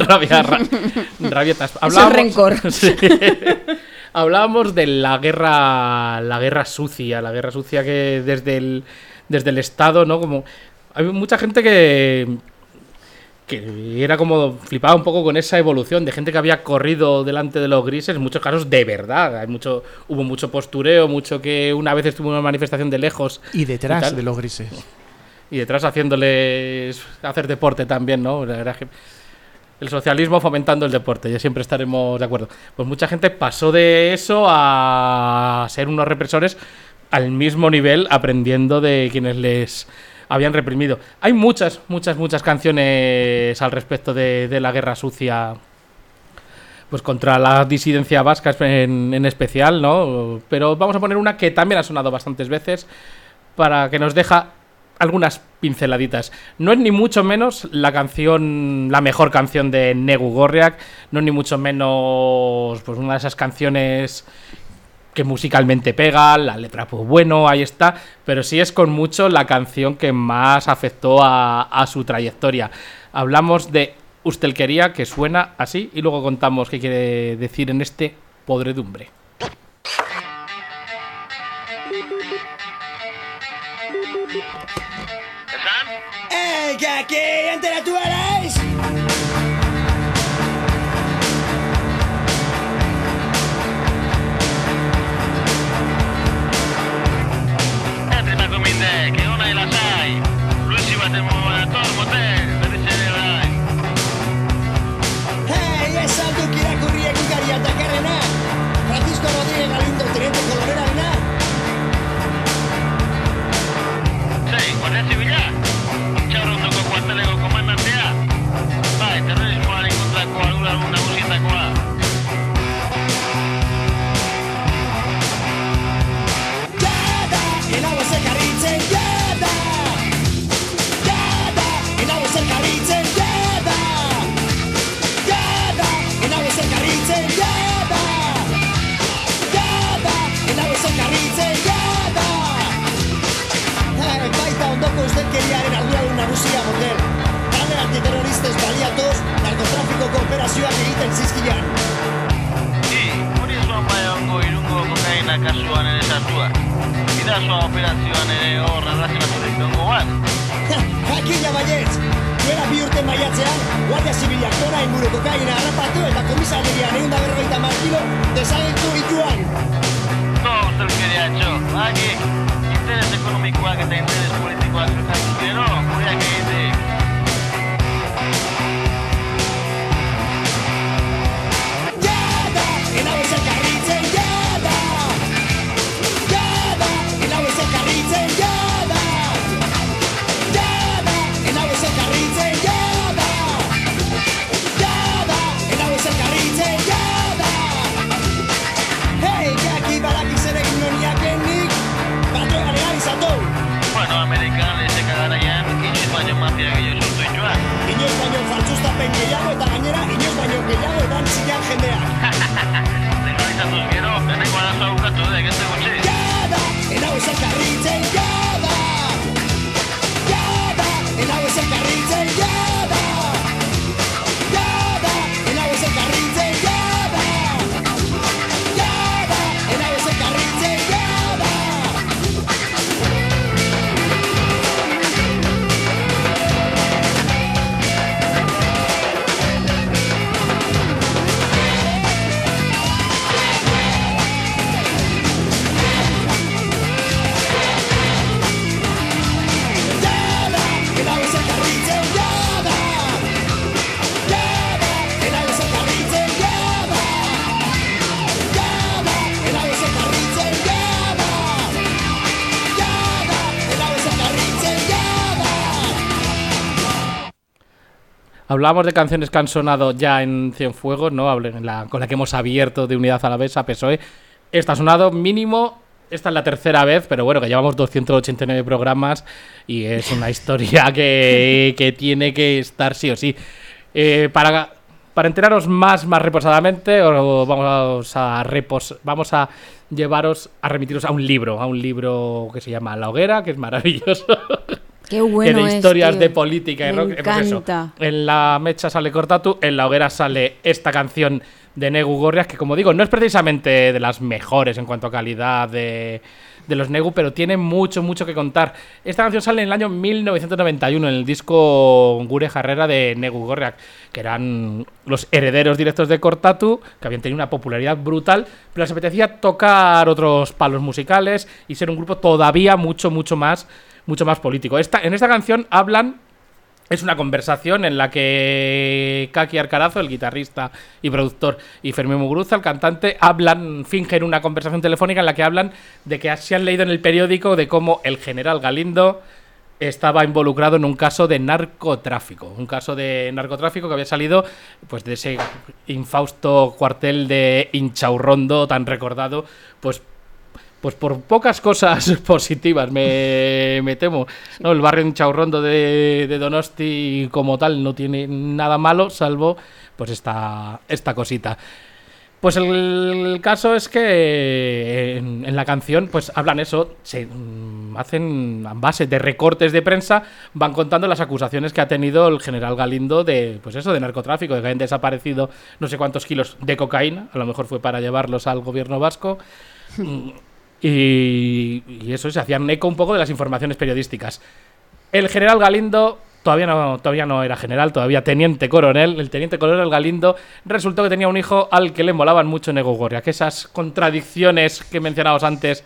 Eso es rencor. Sí. Hablábamos de la guerra sucia que desde el Estado, ¿no? Como hay mucha gente que era como flipaba un poco con esa evolución de gente que había corrido delante de los grises, en muchos casos de verdad. Hubo mucho postureo, mucho que una vez estuvo en una manifestación de lejos. Y detrás tal. de los grises. Y detrás haciéndoles hacer deporte también, ¿no? La verdad es que el socialismo fomentando el deporte, ya siempre estaremos de acuerdo. Pues mucha gente pasó de eso a ser unos represores al mismo nivel, aprendiendo de quienes les habían reprimido. Hay muchas canciones al respecto de la guerra sucia, pues contra la disidencia vasca en especial, ¿no? Pero vamos a poner una que también ha sonado bastantes veces para que nos deja algunas pinceladitas. No es ni mucho menos la mejor canción de Negu Gorriak, no es ni mucho menos pues una de esas canciones que musicalmente pega, la letra pues bueno, ahí está, pero sí es con mucho la canción que más afectó a su trayectoria. Hablamos de Ustelkeria, que suena así, y luego contamos qué quiere decir en este Podredumbre. Que aquí entre tú eres. Entra comite, che una e la sai. Lui si va a tormo te, per riceverai. Es algo que irá corría con Cariata Carrena. Francisco Rodríguez Galindo, teniente coronel Arena. Sei, guardia civile. Ciao Rondo con cuartelego comandante A. Vai, terrorismo alla incontra qua, una cosita qua. Yada, el agua se carrice, yada. Yada, el agua se carrice, yada. Yada, el agua se carrice, yada. Yada, el agua se carrice, yada. Baita ondoko ustelkeriaren arduradun nagusia motel. Talde antiterroristes baliatuz, narkotráfico kooperazioak egiten zizkian. Hori zuan bai ongo irungo kokaina kasuan ere sartua. Bidazoa operazioan ere hor relazionaturik dongo bat. Jakina baietz! Duela 2 urte maiatzean, Guardia Zibilak tona inguru kokaina harrapatu eta komisarian 150 kilo desagertu dituan. Ustelkeria etxo, baki, interes ekonomikoak eta interes politikoak zertatu gero, gureak egitek. Yada, el agua se carrice, yada. Yada, el agua se carrice, yada. Yada, el agua se carrice, yada. Yada, el agua se carrice, yada. Hey, que aquí badakiz ere ignoniak enik, patroa legalizatu. Bueno, amerikanale se kagaraian, inoiz baino mafia gehiago sortu ituan. Inoiz baino faltsustapen gehiago eta gainera inoiz baino gehiago erantzilean jendeak. Legalizatuz gero, beneko arazoa bukatu dek, ez gutxi. Yada, el agua se carrice, yada. Yada, el agua se carrice, yada. Yada, el agua se carrice, yada. Yada, el agua se carrice, yada. Yada, el agua se carrice, yada. Yada, el agua se carrice, yada. Yada, el agua se carrice, yada. Yada, el agua se carrice, yada. Hablábamos de canciones que han sonado ya en Cienfuegos, ¿no? Con la que hemos abierto de Unidad Alavesa, PSOE. Esta ha sonado mínimo, esta es la tercera vez, pero bueno, que llevamos 289 programas y es una historia que tiene que estar sí o sí. Para enteraros más reposadamente, vamos a llevaros a remitiros a un libro que se llama La Hoguera, que es maravilloso. Qué bueno que de es, historias tío. de política y Me rock. Pues eso, encanta. en La Mecha sale Cortatu, en La Hoguera sale esta canción de Negu Gorrias, que como digo, no es precisamente de las mejores en cuanto a calidad de los Negu, pero tiene mucho que contar. Esta canción sale en el año 1991 en el disco Gure Jarrera de Negu Gorriak, que eran los herederos directos de Cortatu, que habían tenido una popularidad brutal, pero les apetecía tocar otros palos musicales y ser un grupo todavía mucho más político. En esta canción es una conversación en la que Kaki Arcarazo, el guitarrista y productor, y Fermín Muguruza, el cantante, fingen una conversación telefónica en la que hablan de que se han leído en el periódico de cómo el general Galindo estaba involucrado en un caso de narcotráfico. Un caso de narcotráfico que había salido pues de ese infausto cuartel de Inchaurrondo tan recordado, pues por pocas cosas positivas, me temo, ¿no? El barrio Inchaurrondo de Donosti como tal no tiene nada malo, salvo pues esta cosita. Pues el caso es que en la canción pues hablan eso, se hacen a base de recortes de prensa, van contando las acusaciones que ha tenido el general Galindo de pues eso, de narcotráfico, de que hayan desaparecido no sé cuántos kilos de cocaína, a lo mejor fue para llevarlos al gobierno vasco. Y eso, se hacían eco un poco de las informaciones periodísticas. El general Galindo todavía no era general, todavía teniente coronel. El teniente coronel Galindo resultó que tenía un hijo al que le molaban mucho Negu Gorriak. Que esas contradicciones que mencionábamos antes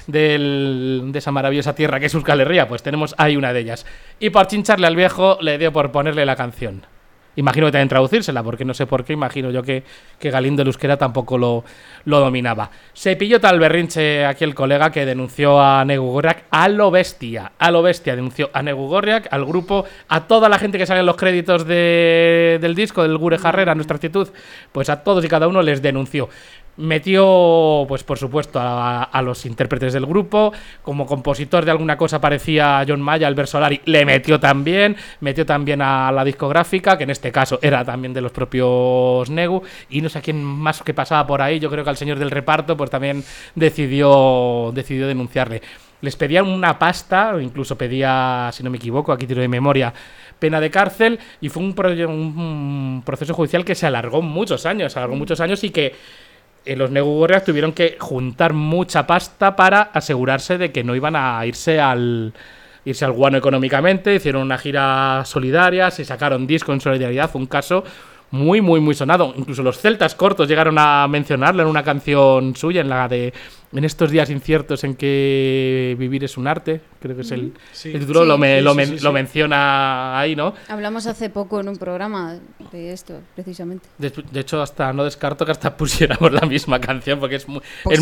de esa maravillosa tierra que es Euskal Herria, pues tenemos ahí una de ellas. Y por chincharle al viejo le dio por ponerle la canción. Imagino que también traducírsela, porque no sé por qué, imagino yo que Galindo el euskera tampoco lo dominaba. Se pilló tal berrinche aquí el colega que denunció a Negu Gorriak a lo bestia, denunció a Negu Gorriak, al grupo, a toda la gente que sale en los créditos del disco, del Gure Jarrera, Nuestra Actitud, pues a todos y cada uno les denunció. Metió, pues por supuesto, a los intérpretes del grupo. Como compositor de alguna cosa parecía John Maya, Albert Solari, le metió también a la discográfica, que en este caso era también de los propios Negu, y no sé a quién más que pasaba por ahí, yo creo que al señor del reparto, pues también decidió denunciarle. Les pedían una pasta, o incluso pedía, si no me equivoco, aquí tiro de memoria, pena de cárcel, y fue un proceso judicial que se alargó muchos años y que los Negu Gorriak tuvieron que juntar mucha pasta para asegurarse de que no iban a irse al guano económicamente. Hicieron una gira solidaria, se sacaron disco en solidaridad. Fue un caso muy, muy, muy sonado. Incluso los Celtas Cortos llegaron a mencionarlo en una canción suya, en la de En estos días inciertos en que vivir es un arte. Creo que es el título, sí. Lo menciona ahí, ¿no? Hablamos hace poco en un programa de esto, precisamente. De hecho, hasta no descarto que hasta pusiéramos la misma canción, porque es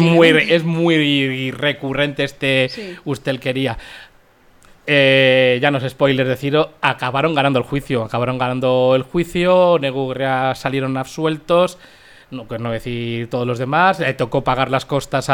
muy recurrente Usted quería. Ya no es spoiler deciros, acabaron ganando el juicio. Negu Gorriak salieron absueltos. No, pues no decir todos los demás. Le tocó pagar las costas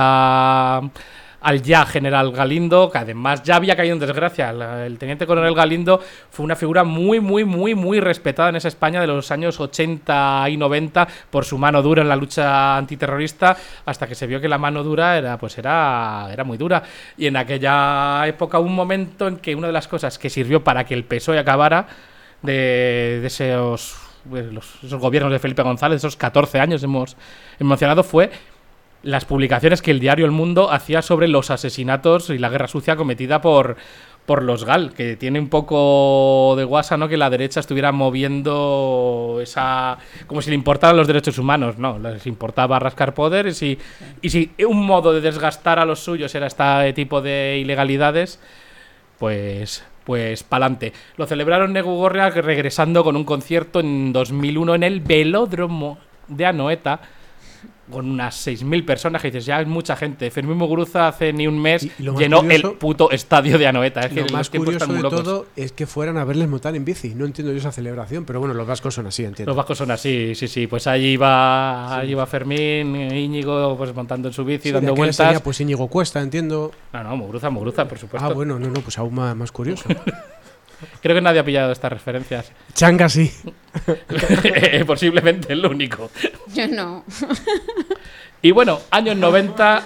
al ya general Galindo, que además ya había caído en desgracia. El teniente coronel Galindo fue una figura muy, muy, muy, muy respetada en esa España de los años 80 y 90 por su mano dura en la lucha antiterrorista, hasta que se vio que la mano dura era muy dura. Y en aquella época hubo un momento en que una de las cosas que sirvió para que el PSOE acabara de esos gobiernos de Felipe González, esos 14 años hemos mencionado, fue las publicaciones que el diario El Mundo hacía sobre los asesinatos y la guerra sucia cometida por los GAL, que tiene un poco de guasa, ¿no?, que la derecha estuviera moviendo como si le importaran los derechos humanos. No, les importaba rascar poder, y si un modo de desgastar a los suyos era este tipo de ilegalidades, pues pa'lante. Lo celebraron Negu Gorriak regresando con un concierto en 2001 en el Velódromo de Anoeta, con unas 6.000 personas, que dices, ya es mucha gente. Fermín Muguruza hace ni un mes llenó el puto estadio de Anoeta. Es lo más curioso de todo es que fueran a verles montar en bici. No entiendo yo esa celebración, pero bueno, los vascos son así, entiendo. Los vascos son así, sí. Pues allí iba Fermín, Íñigo, pues montando en su bici, dando vueltas. Sería, pues Íñigo Cuesta, entiendo. No, Muguruza, por supuesto. Ah, bueno, no, pues aún más curioso. Creo que nadie ha pillado estas referencias. Changa sí. Posiblemente el único. Yo no. Y bueno, años 90.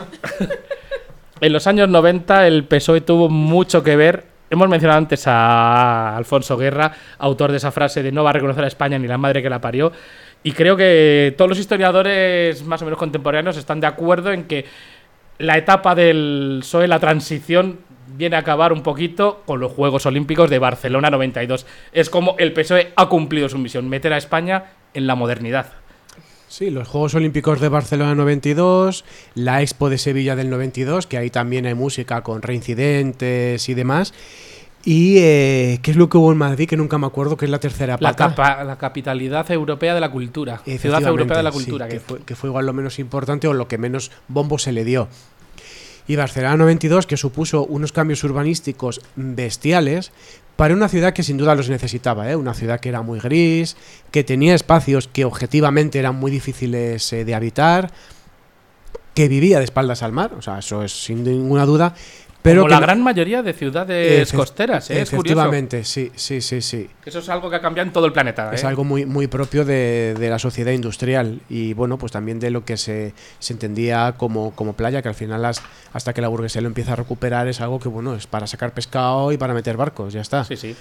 En los años 90 el PSOE tuvo mucho que ver. Hemos mencionado antes a Alfonso Guerra, autor de esa frase de no va a reconocer a España ni la madre que la parió. Y creo que todos los historiadores más o menos contemporáneos están de acuerdo en que la etapa del PSOE, la transición, viene a acabar un poquito con los Juegos Olímpicos de Barcelona 92. Es como el PSOE ha cumplido su misión, meter a España en la modernidad. Sí, los Juegos Olímpicos de Barcelona 92, la Expo de Sevilla del 92, que ahí también hay música con reincidentes y demás. Y ¿qué es lo que hubo en Madrid? Que nunca me acuerdo, que es la tercera pata. La capitalidad europea de la cultura. Ciudad europea de la cultura. Sí, que fue igual lo menos importante o lo que menos bombo se le dio. Y Barcelona 92, que supuso unos cambios urbanísticos bestiales para una ciudad que sin duda los necesitaba, una ciudad que era muy gris, que tenía espacios que objetivamente eran muy difíciles de habitar, que vivía de espaldas al mar, o sea, eso es sin ninguna duda, Pero como la gran mayoría de ciudades costeras, es curioso. Efectivamente, sí. Eso es algo que ha cambiado en todo el planeta. Es algo muy, muy propio de la sociedad industrial y bueno, pues también de lo que se entendía como playa, que al final hasta que la burguesía lo empieza a recuperar es algo que bueno, es para sacar pescado y para meter barcos, ya está. Sí.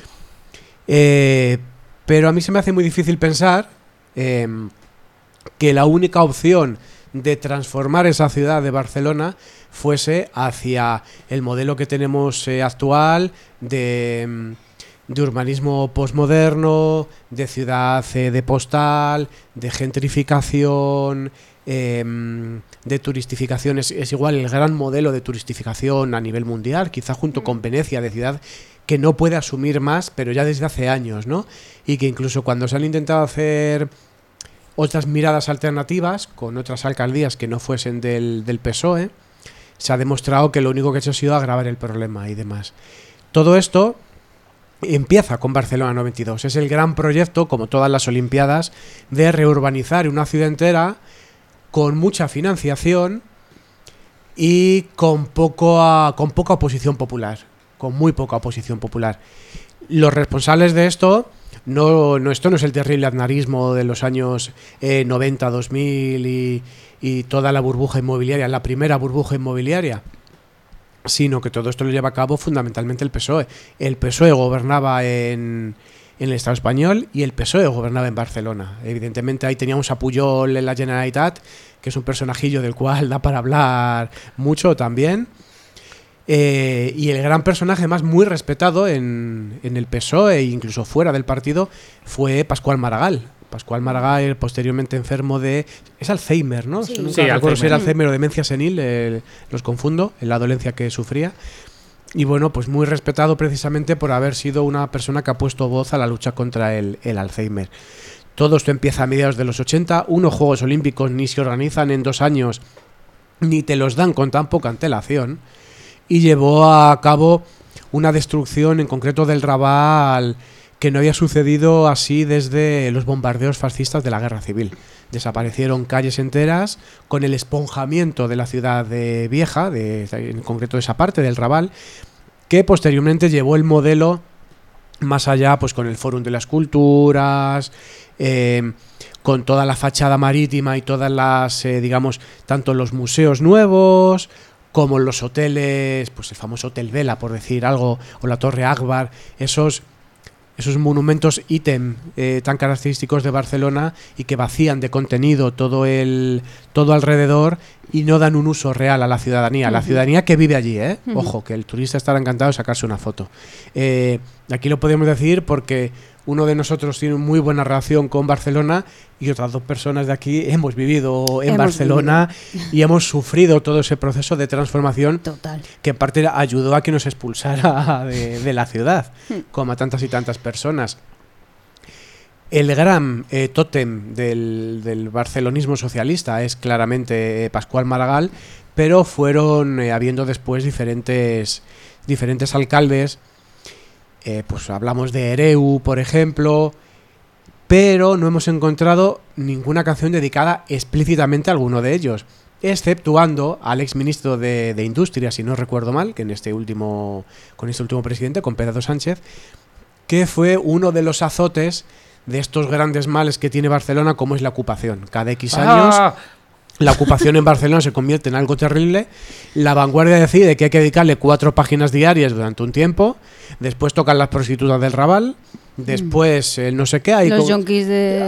Pero a mí se me hace muy difícil pensar que la única opción de transformar esa ciudad de Barcelona fuese hacia el modelo que tenemos actual de urbanismo postmoderno, de ciudad de postal, de gentrificación, de turistificación. Es igual el gran modelo de turistificación a nivel mundial, quizá junto con Venecia, de ciudad que no puede asumir más, pero ya desde hace años, ¿no? Y que incluso cuando se han intentado hacer otras miradas alternativas con otras alcaldías que no fuesen del PSOE, se ha demostrado que lo único que ha hecho ha sido agravar el problema y demás. Todo esto empieza con Barcelona 92. Es el gran proyecto, como todas las Olimpiadas, de reurbanizar una ciudad entera con mucha financiación y con poca oposición popular. Con muy poca oposición popular. Los responsables de esto... esto no es el terrible aznarismo de los años 90, 2000 y toda la burbuja inmobiliaria, la primera burbuja inmobiliaria, sino que todo esto lo lleva a cabo fundamentalmente el PSOE. El PSOE gobernaba en el Estado español y el PSOE gobernaba en Barcelona. Evidentemente ahí teníamos a Pujol en la Generalitat, que es un personajillo del cual da para hablar mucho también. Y el gran personaje más muy respetado en el PSOE e incluso fuera del partido fue Pascual Maragall. Pascual Maragall, posteriormente enfermo de... Es Alzheimer, ¿no? Sí, Nunca recuerdo si era Alzheimer o demencia senil, los confundo, en la dolencia que sufría. Y bueno, pues muy respetado precisamente por haber sido una persona que ha puesto voz a la lucha contra el Alzheimer. Todo esto empieza a mediados de los 80, unos Juegos Olímpicos ni se organizan en 2 años, ni te los dan con tan poca antelación, y llevó a cabo una destrucción en concreto del Raval que no había sucedido así desde los bombardeos fascistas de la Guerra Civil. Desaparecieron calles enteras con el esponjamiento de la ciudad vieja, en concreto esa parte del Raval, que posteriormente llevó el modelo más allá, pues con el Fórum de las Culturas, con toda la fachada marítima y todas las, digamos, tanto los museos nuevos como los hoteles, pues el famoso Hotel Vela, por decir algo, o la Torre Akbar, esos monumentos ítem tan característicos de Barcelona y que vacían de contenido todo alrededor y no dan un uso real a la ciudadanía. La ciudadanía que vive allí, ojo, que el turista estará encantado de sacarse una foto. Aquí lo podemos decir porque uno de nosotros tiene muy buena relación con Barcelona y otras 2 personas de aquí hemos vivido en Barcelona y hemos sufrido todo ese proceso de transformación. Total. Que en parte ayudó a que nos expulsara de la ciudad, como a tantas y tantas personas. El gran tótem del barcelonismo socialista es claramente Pascual Maragall, pero fueron habiendo después diferentes alcaldes. Pues hablamos de Hereu, por ejemplo, pero no hemos encontrado ninguna canción dedicada explícitamente a alguno de ellos, exceptuando al exministro de Industria, si no recuerdo mal, que con este último presidente, con Pedro Sánchez, que fue uno de los azotes de estos grandes males que tiene Barcelona, como es la ocupación. Cada X años la ocupación en Barcelona se convierte en algo terrible. La Vanguardia decide que hay que dedicarle 4 páginas diarias durante un tiempo. Después tocan las prostitutas del Raval. Después no sé qué hay. Los yonkis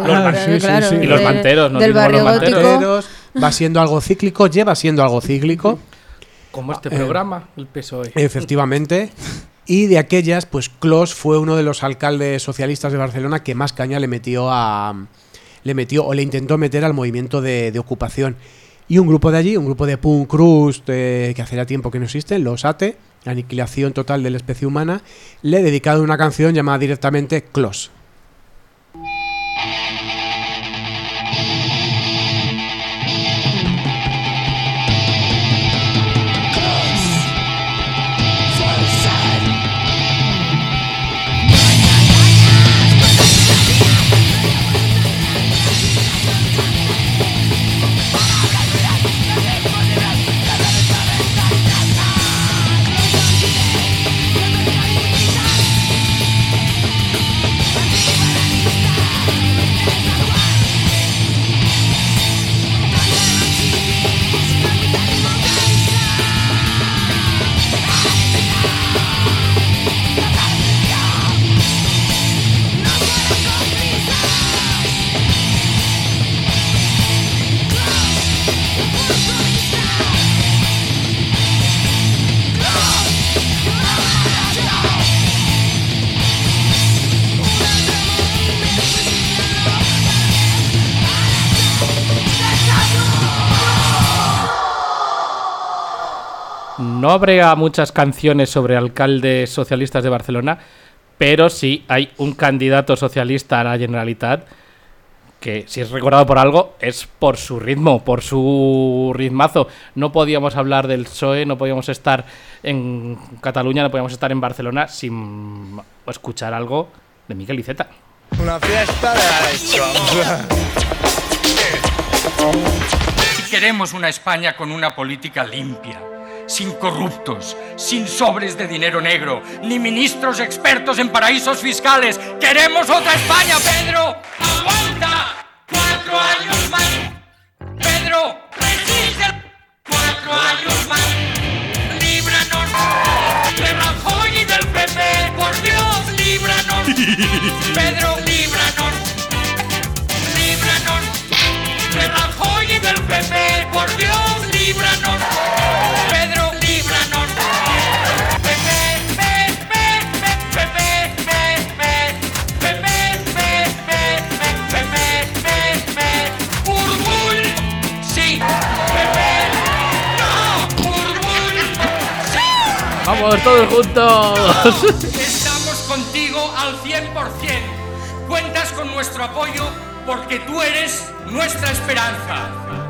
y los manteros, ¿no? Del barrio gótico. Va siendo algo cíclico, lleva siendo algo cíclico. Como este programa, el PSOE. Efectivamente. Y de aquellas, pues Clos fue uno de los alcaldes socialistas de Barcelona que más caña le metió o le intentó meter al movimiento de ocupación. Y un grupo de allí, un grupo de punk crust que hacía tiempo que no existen, los ATE, Aniquilación Total de la Especie Humana, le he dedicado una canción llamada directamente Clos. no habría muchas canciones sobre alcaldes socialistas de Barcelona, pero sí hay un candidato socialista a la Generalitat que, si es recordado por algo, es por su ritmo, por su ritmazo. No podíamos hablar del PSOE, no podíamos estar en Cataluña, no podíamos estar en Barcelona sin escuchar algo de Miquel Iceta. Una fiesta de la leche. Queremos una España con una política limpia, sin corruptos, sin sobres de dinero negro, ni ministros expertos en paraísos fiscales. ¡Queremos otra España, Pedro! ¡Aguanta! 4 años más. Pedro, resiste 4 años más. Líbranos de Rajoy y del PP. Por Dios, líbranos. Pedro, líbranos. Líbranos de Rajoy y del PP. Por Dios, líbranos. Pedro, líbranos. ¡Vamos todos juntos! Estamos contigo al 100%. Cuentas con nuestro apoyo porque tú eres nuestra esperanza.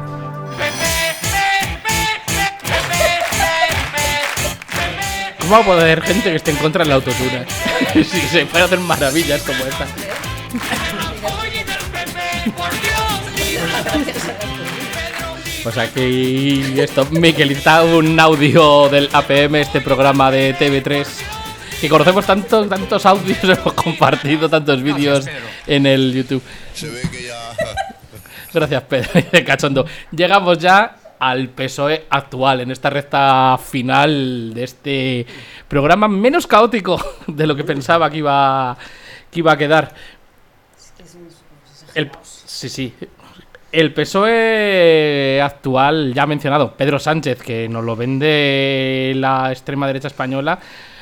¿Cómo va a poder haber gente que esté en contra de la autotune? Si se puede hacer maravillas como esta. Pues aquí esto, Miquel, está un audio del APM, este programa de TV3, que conocemos tantos audios, hemos compartido tantos vídeos en el YouTube. Se ve que ya... Gracias, Pedro, de cachondo. Llegamos ya al PSOE actual, en esta recta final de este programa menos caótico de lo que pensaba que iba a quedar. Sí. El PSOE actual, ya mencionado, Pedro Sánchez, que nos lo vende la extrema derecha española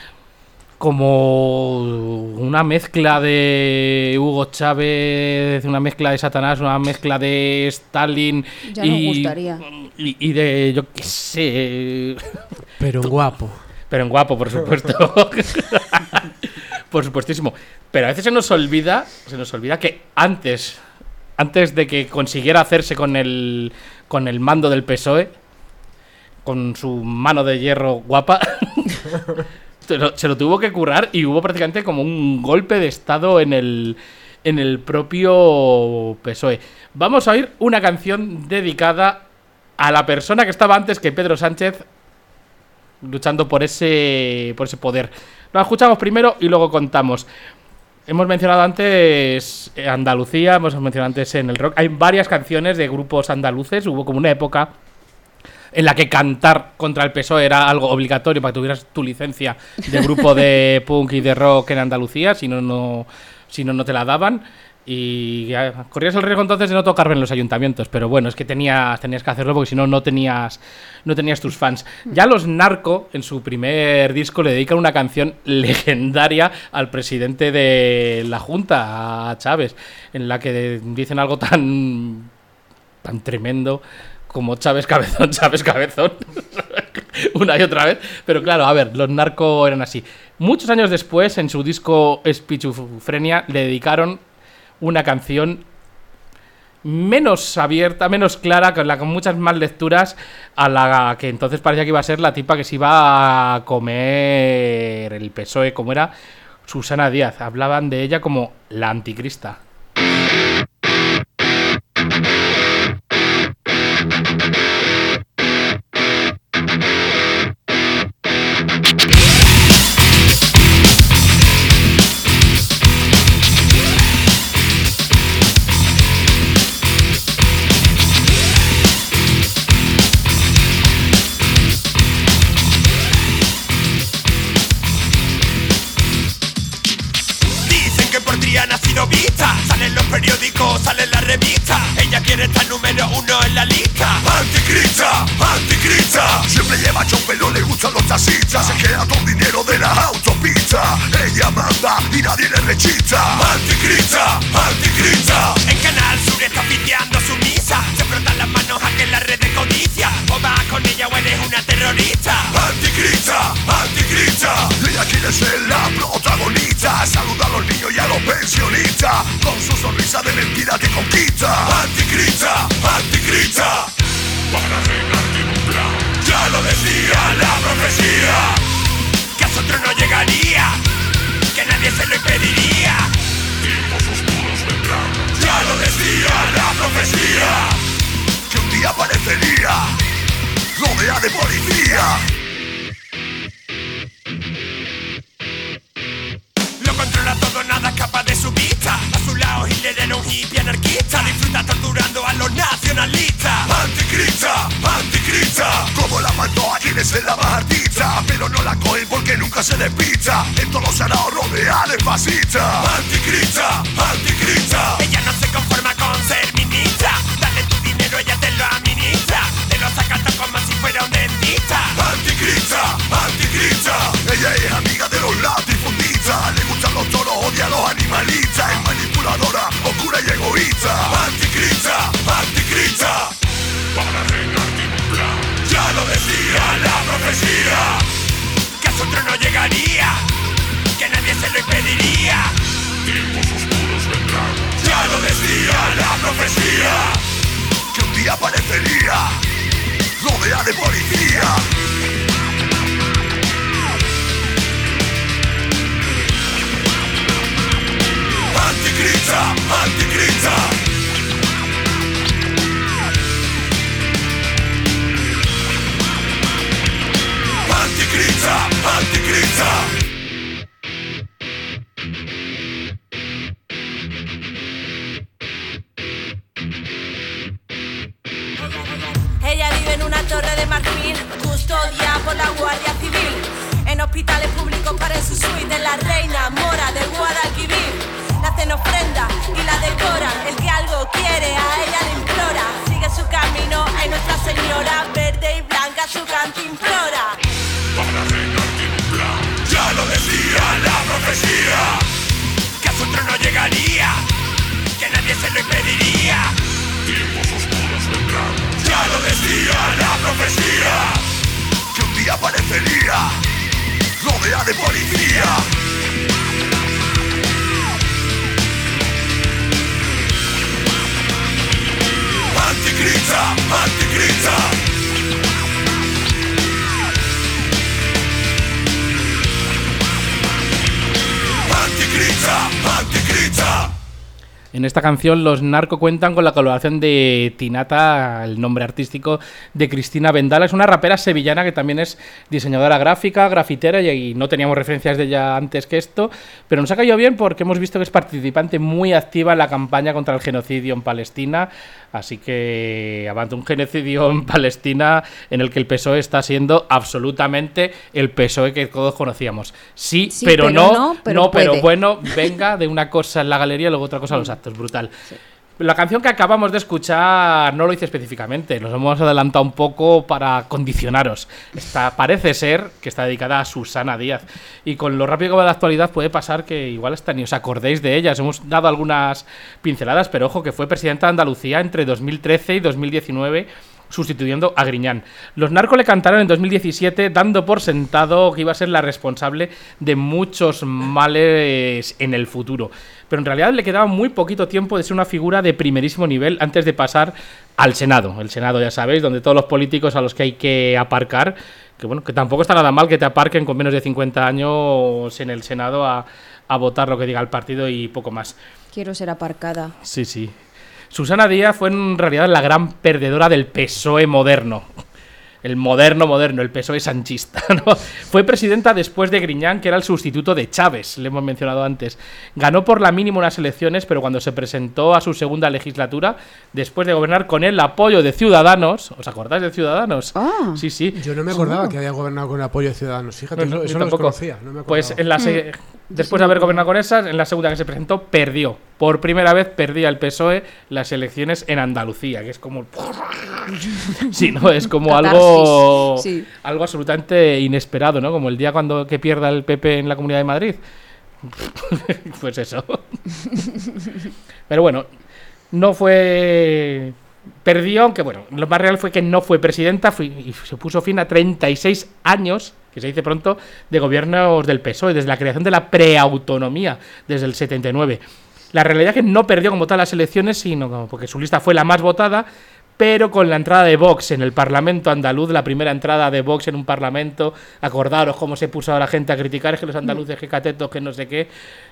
como una mezcla de Hugo Chávez, una mezcla de Satanás, una mezcla de Stalin. Ya nos gustaría. Y de, yo qué sé... Pero en guapo. Pero en guapo, por supuesto. Por supuestísimo. Pero a veces se nos olvida que antes de que consiguiera hacerse con el mando del PSOE, con su mano de hierro guapa, se lo tuvo que currar y hubo prácticamente como un golpe de estado en el propio PSOE. Vamos a oír una canción dedicada a la persona que estaba antes que Pedro Sánchez luchando por ese poder. Lo escuchamos primero y luego contamos. Hemos mencionado antes Andalucía, hemos mencionado antes en el rock. Hay varias canciones de grupos andaluces. Hubo como una época en la que cantar contra el PSOE era algo obligatorio para que tuvieras tu licencia de grupo de punk y de rock en Andalucía. Si no te la daban. Y corrías el riesgo entonces de no tocar en los ayuntamientos. Pero bueno, es que tenías que hacerlo porque si no tenías tus fans. Ya los Narco, en su primer disco, le dedican una canción legendaria al presidente de la Junta, a Chávez, en la que dicen algo tan tremendo como Chávez cabezón, Chávez cabezón. Una y otra vez. Pero claro, a ver, los Narco eran así. Muchos años después, en su disco Esquizofrenia, le dedicaron una canción menos abierta, menos clara, con muchas más lecturas, a la que entonces parecía que iba a ser la tipa que se iba a comer el PSOE, como era Susana Díaz. Hablaban de ella como la anticrista. Salen los periódicos, salen las revistas. Ella quiere estar número 1 en la lista. Anticrista, anticrista. Siempre lleva chopelo, le gustan los taxistas. Se queda con dinero de la autopista. Ella manda y nadie le rechista. Anticrista, anticrista. En Canal Sur está piteando su misa. Se frotan las manos a que la red de codicia. O va a con ella o eres una terrorista. Anticrista, anticrista, ella quiere ser la protagonista. Saluda a los niños y a los pensionistas con su sonrisa de mentira que conquista. Anticrista, anticrista, para reinarte en un plan. Ya lo decía la profecía, que a su trono llegaría, que nadie se lo impediría. Tiempos oscuros vendrán. Ya lo decía la profecía, que un día aparecería rodeada de policía. Lo controla todo, nada escapa de su vista. A su lado Hitler era un hippie anarquista. Disfruta torturando a los nacionalistas. Anticrista, anticrista, como la mató a quienes es la más artista. Pero no la cogen porque nunca se despista. En todos se hará rodear de fascista. Anticrista, anticrista, ella no se conforma con ser ministra. Dale tu dinero, ella te lo administra. Te lo saca como si fuera un dentista. Anticrista, anticrista, ella es amiga de los latifundistas. Le gustan los toros, odia a los animalistas. Es manipuladora, oscura y egoísta. Anticrista, anticrista, para reinarte en un plan. Ya lo decía la profecía, que a su trono llegaría, que nadie se lo impediría. Tiempos oscuros vendrán. Ya lo decía la profecía, que un día aparecería rodeada de policía. Anticrista, anticrista, anticrista, anticrista. Ella vive en una torre de marfil, custodia por la Guardia Civil. En hospitales públicos para en su suite, en la reina mora del Guadalquivir. Le hacen ofrenda y la decoran, el que algo quiere a ella le implora. Sigue su camino, hay Nuestra Señora, verde y blanca su canto implora. Para reinarte en un plan. Ya lo decía la profecía, que a su trono llegaría, que nadie se lo impediría. Tiempos oscuros vendrán. Ya lo decía la profecía, que un día aparecería rodeada de policía. Anticrista, anticrista, anticrista, anticrista. En esta canción los Narco cuentan con la colaboración de Tinata, el nombre artístico de Cristina Vendala. Es una rapera sevillana que también es diseñadora gráfica, grafitera, y no teníamos referencias de ella antes que esto, pero nos ha caído bien porque hemos visto que es participante muy activa en la campaña contra el genocidio en Palestina. Así que avante un genocidio en Palestina en el que el PSOE está siendo absolutamente el PSOE que todos conocíamos. Sí, pero bueno, venga, de una cosa en la galería y luego otra cosa en los actos, brutal. Sí. La canción que acabamos de escuchar no lo hice específicamente, nos hemos adelantado un poco para condicionaros. Parece ser que está dedicada a Susana Díaz, y con lo rápido que va la actualidad puede pasar que igual hasta ni os acordéis de ella. Os hemos dado algunas pinceladas, pero ojo que fue presidenta de Andalucía entre 2013 y 2019, sustituyendo a Griñán. Los Narcos le cantaron en 2017 dando por sentado que iba a ser la responsable de muchos males en el futuro. Pero en realidad le quedaba muy poquito tiempo de ser una figura de primerísimo nivel antes de pasar al Senado. El Senado, ya sabéis, donde todos los políticos a los que hay que aparcar, que bueno, que tampoco está nada mal que te aparquen con menos de 50 años en el Senado a votar lo que diga el partido y poco más. Quiero ser aparcada. Sí, sí. Susana Díaz fue en realidad la gran perdedora del PSOE moderno. El moderno, el PSOE sanchista, ¿no? Fue presidenta después de Griñán, que era el sustituto de Chávez, le hemos mencionado antes. Ganó por la mínima unas elecciones, pero cuando se presentó a su segunda legislatura, después de gobernar con el apoyo de Ciudadanos, ¿os acordáis de Ciudadanos? Ah. Sí, sí. Yo no me acordaba que había gobernado con el apoyo de Ciudadanos, fíjate, No, eso no lo conocía. No me pues después de haber gobernado con esas, en la segunda que se presentó, perdió. Por primera vez perdía el PSOE las elecciones en Andalucía, que es como... Sí, ¿no? Es como algo absolutamente inesperado, ¿no? Como el día que pierda el PP en la Comunidad de Madrid. Pues eso. Pero bueno, no fue Perdió, aunque bueno, lo más real fue que no fue presidenta y se puso fin a 36 años, que se dice pronto, de gobiernos del PSOE, desde la creación de la preautonomía, desde el 79. La realidad es que no perdió como tal las elecciones, sino porque su lista fue la más votada, pero con la entrada de Vox en el Parlamento andaluz, la primera entrada de Vox en un Parlamento, acordaros cómo se puso a la gente a criticar, es que los andaluces, que catetos, que no sé qué.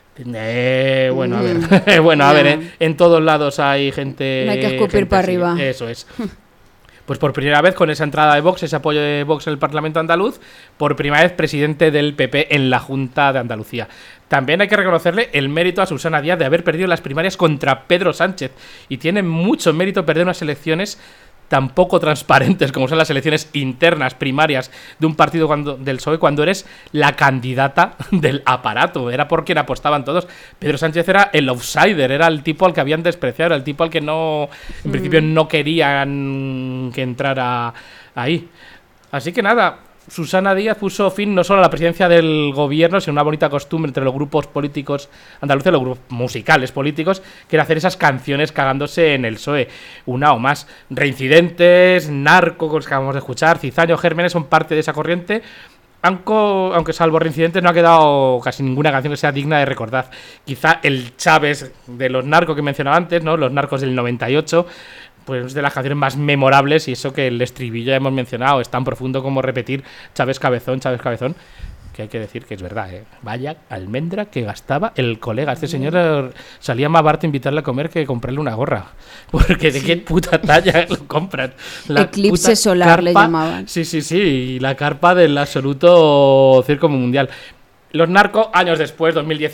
Bueno, a ver, bueno, a ver, en todos lados hay gente... No hay que escupir para arriba. Eso es. Pues por primera vez, con esa entrada de Vox, ese apoyo de Vox en el Parlamento andaluz, por primera vez presidente del PP en la Junta de Andalucía. También hay que reconocerle el mérito a Susana Díaz de haber perdido las primarias contra Pedro Sánchez. Y tiene mucho mérito perder unas elecciones tan poco transparentes como son las elecciones internas, primarias de un partido del PSOE, cuando eres la candidata del aparato. Era por quien apostaban todos. Pedro Sánchez era el outsider, era el tipo al que habían despreciado, era el tipo al que no, en principio no querían que entrara ahí. Así que nada, Susana Díaz puso fin no solo a la presidencia del gobierno, sino una bonita costumbre entre los grupos políticos andaluces, los grupos musicales políticos, que era hacer esas canciones cagándose en el PSOE. Una o más. Reincidentes, Narco, que acabamos de escuchar, Cizaño, Gérmenes son parte de esa corriente. Aunque salvo Reincidentes no ha quedado casi ninguna canción que sea digna de recordar. Quizá el Chávez de los Narcos que mencionaba antes, ¿no? Los Narcos del 98, pues es de las canciones más memorables, y eso que el estribillo ya hemos mencionado, es tan profundo como repetir Chávez Cabezón, que hay que decir que es verdad, ¿eh? Vaya almendra que gastaba el colega. Este señor salía más barato invitarle a comer que comprarle una gorra, porque de qué puta talla lo compran. La Eclipse solar carpa, le llamaban. Sí, y la carpa del absoluto circo mundial. Los Narcos, años después,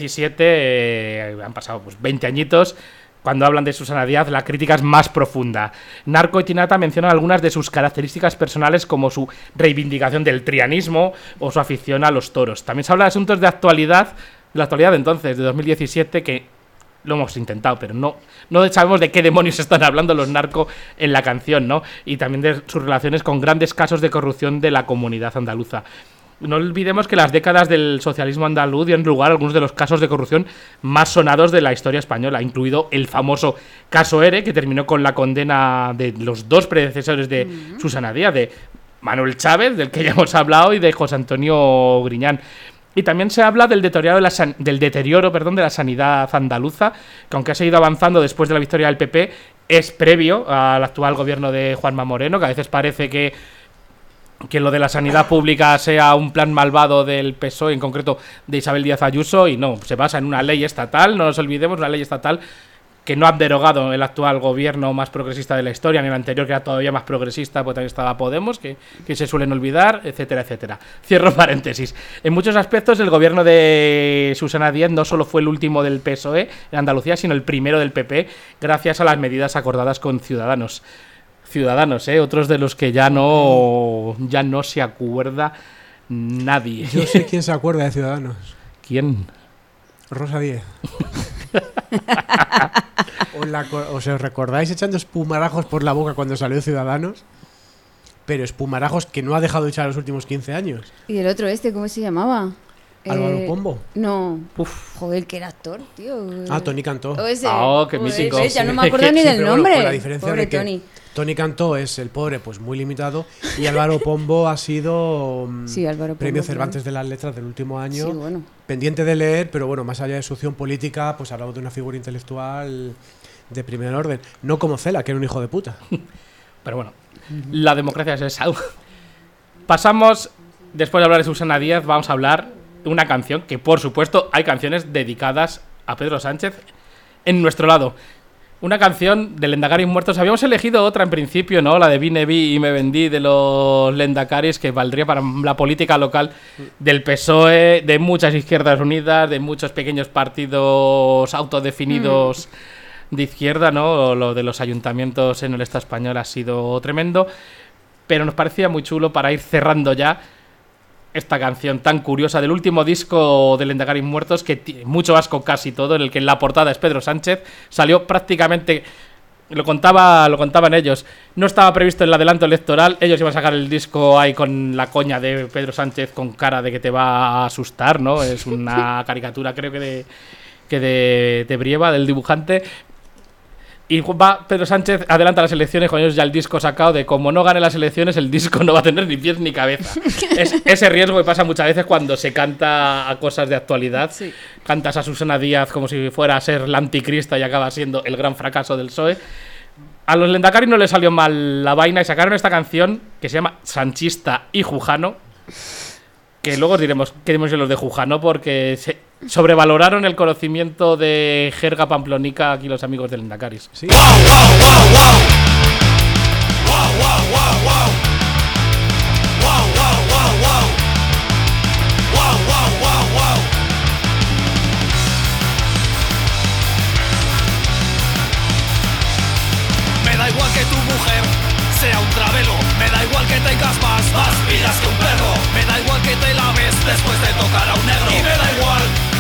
2017, han pasado pues 20 añitos. Cuando hablan de Susana Díaz, la crítica es más profunda. Narco y Tinata mencionan algunas de sus características personales, como su reivindicación del trianismo o su afición a los toros. También se habla de asuntos de actualidad, de la actualidad de entonces, de 2017, que lo hemos intentado, pero no sabemos de qué demonios están hablando los Narco en la canción, ¿no? Y también de sus relaciones con grandes casos de corrupción de la comunidad andaluza. No olvidemos que las décadas del socialismo andaluz dieron lugar a algunos de los casos de corrupción más sonados de la historia española, incluido el famoso caso ERE, que terminó con la condena de los dos predecesores de Susana Díaz, de Manuel Chávez, del que ya hemos hablado, y de José Antonio Griñán. Y también se habla del deterioro de la sanidad andaluza, que aunque ha seguido avanzando después de la victoria del PP, es previo al actual gobierno de Juanma Moreno, que a veces parece que lo de la sanidad pública sea un plan malvado del PSOE, en concreto de Isabel Díaz Ayuso, y no, se basa en una ley estatal, no nos olvidemos, una ley estatal que no ha derogado el actual gobierno más progresista de la historia, ni el anterior que era todavía más progresista, pues también estaba Podemos, que se suelen olvidar, etcétera, etcétera. Cierro paréntesis. En muchos aspectos el gobierno de Susana Díaz no solo fue el último del PSOE en Andalucía, sino el primero del PP, gracias a las medidas acordadas con Ciudadanos, otros de los que ya no se acuerda nadie. Yo sé quién se acuerda de Ciudadanos. ¿Quién? Rosa Díez. ¿Os recordáis echando espumarajos por la boca cuando salió Ciudadanos? Pero espumarajos que no ha dejado de echar los últimos 15 años. ¿Y el otro cómo se llamaba? Álvaro Pombo. No. Joder, que era actor, tío. Tony Cantó. Qué mítico. Ya no me acuerdo ni del nombre. Bueno, la diferencia pobre de que Tony Cantó es el pobre, pues muy limitado, y Álvaro Pombo ha sido premio Cervantes de las Letras del último año. Sí, bueno. Pendiente de leer, pero bueno, más allá de su opción política, pues hablamos de una figura intelectual de primer orden. No como Cela, que era un hijo de puta. Pero bueno, la democracia es esa. Pasamos, después de hablar de Susana Díaz, vamos a hablar de una canción que, por supuesto, hay canciones dedicadas a Pedro Sánchez en nuestro lado. Una canción de Lendakaris muertos. Habíamos elegido otra en principio, ¿no? La de Vine, vi y me vendí, de los Lendakaris, que valdría para la política local del PSOE, de muchas izquierdas unidas, de muchos pequeños partidos autodefinidos de izquierda, ¿no? Lo de los ayuntamientos en el Estado español ha sido tremendo, pero nos parecía muy chulo para ir cerrando ya esta canción tan curiosa del último disco de Lendakaris muertos, que tiene mucho asco casi todo, en el que en la portada es Pedro Sánchez. Salió prácticamente, lo contaban ellos, no estaba previsto el adelanto electoral, ellos iban a sacar el disco ahí con la coña de Pedro Sánchez con cara de que te va a asustar, ¿no? Es una caricatura, creo que de Brieva, del dibujante. Y va Pedro Sánchez adelanta las elecciones con ellos ya el disco sacado de como no gane las elecciones el disco no va a tener ni pies ni cabeza. Es ese riesgo que pasa muchas veces cuando se canta a cosas de actualidad. Sí. Cantas a Susana Díaz como si fuera a ser la anticrista y acaba siendo el gran fracaso del PSOE. A los Lendakari no les salió mal la vaina y sacaron esta canción que se llama Sanchista y Jujano. Que luego os diremos qué demonios los de Jujano porque se sobrevaloraron el conocimiento de jerga pamplonica aquí los amigos del Lendakaris. Sí. ¡Wow, wow, wow, wow! ¡Wow, wow, wow, wow! ¡Wow, wow, wow, wow! ¡Wow, wow, wow, wow! Me da igual que tu mujer sea un travelo, me da igual que tengas más vidas que un perro, me da igual que te laves después de tocar a un negro, y me da igual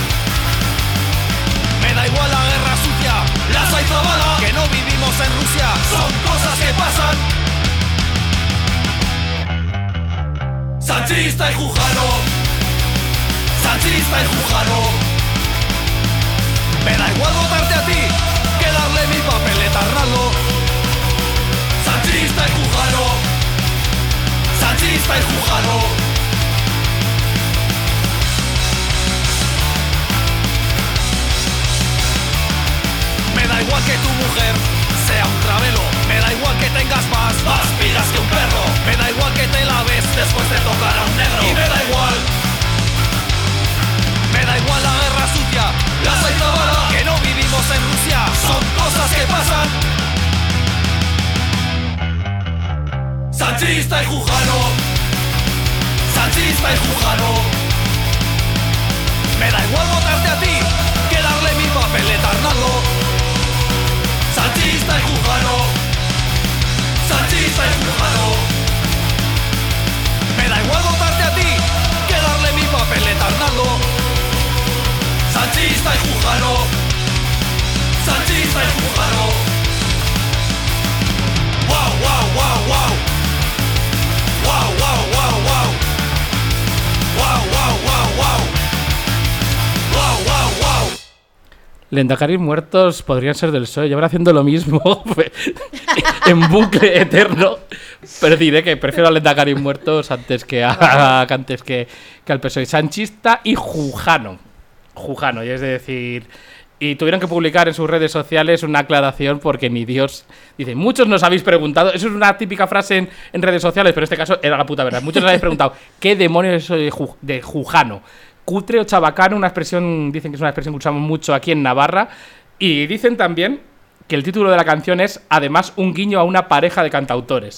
la guerra sucia, la Saizabala, que no vivimos en Rusia, son cosas que pasan. Sanchista y Jujano, Sanchista y Jujano, me da igual votarte a ti que darle mi papeleta a Arnaldo. Sanchista y Jujano, Sanchista y Jujano. Me da igual que tu mujer sea un travelo, me da igual que tengas más vidas que un perro, me da igual que te laves después de tocar a un negro, y me da igual la guerra sucia, la Saizabala, que no vivimos en Rusia, son cosas que pasan. Sanchista y Jujano, Sanchista y Jujano, me da igual votarte a ti que darle mi papeleta a Arnaldo. Sanchista y Jujano, Sanchista y Jujano, me da igual votarte a ti que darle mi papeleta a Arnaldo. Sanchista y Jujano, Sanchista y Jujano. Wow, wow, wow, wow. Wow, wow, wow, wow. Wow, wow, wow, wow. Wow, wow, wow. Lendakaris muertos podrían ser del PSOE, llevan haciendo lo mismo en bucle eterno, pero diré que prefiero a Lendakaris muertos antes que al PSOE. Sanchista y Jujano, y es decir, y tuvieron que publicar en sus redes sociales una aclaración porque ni Dios. Dice, muchos nos habéis preguntado, eso es una típica frase en redes sociales, pero en este caso era la puta verdad. Muchos nos habéis preguntado, ¿qué demonios es eso de Jujano? Cutre o chabacano, una expresión, dicen que es una expresión que usamos mucho aquí en Navarra. Y dicen también que el título de la canción es, además, un guiño a una pareja de cantautores.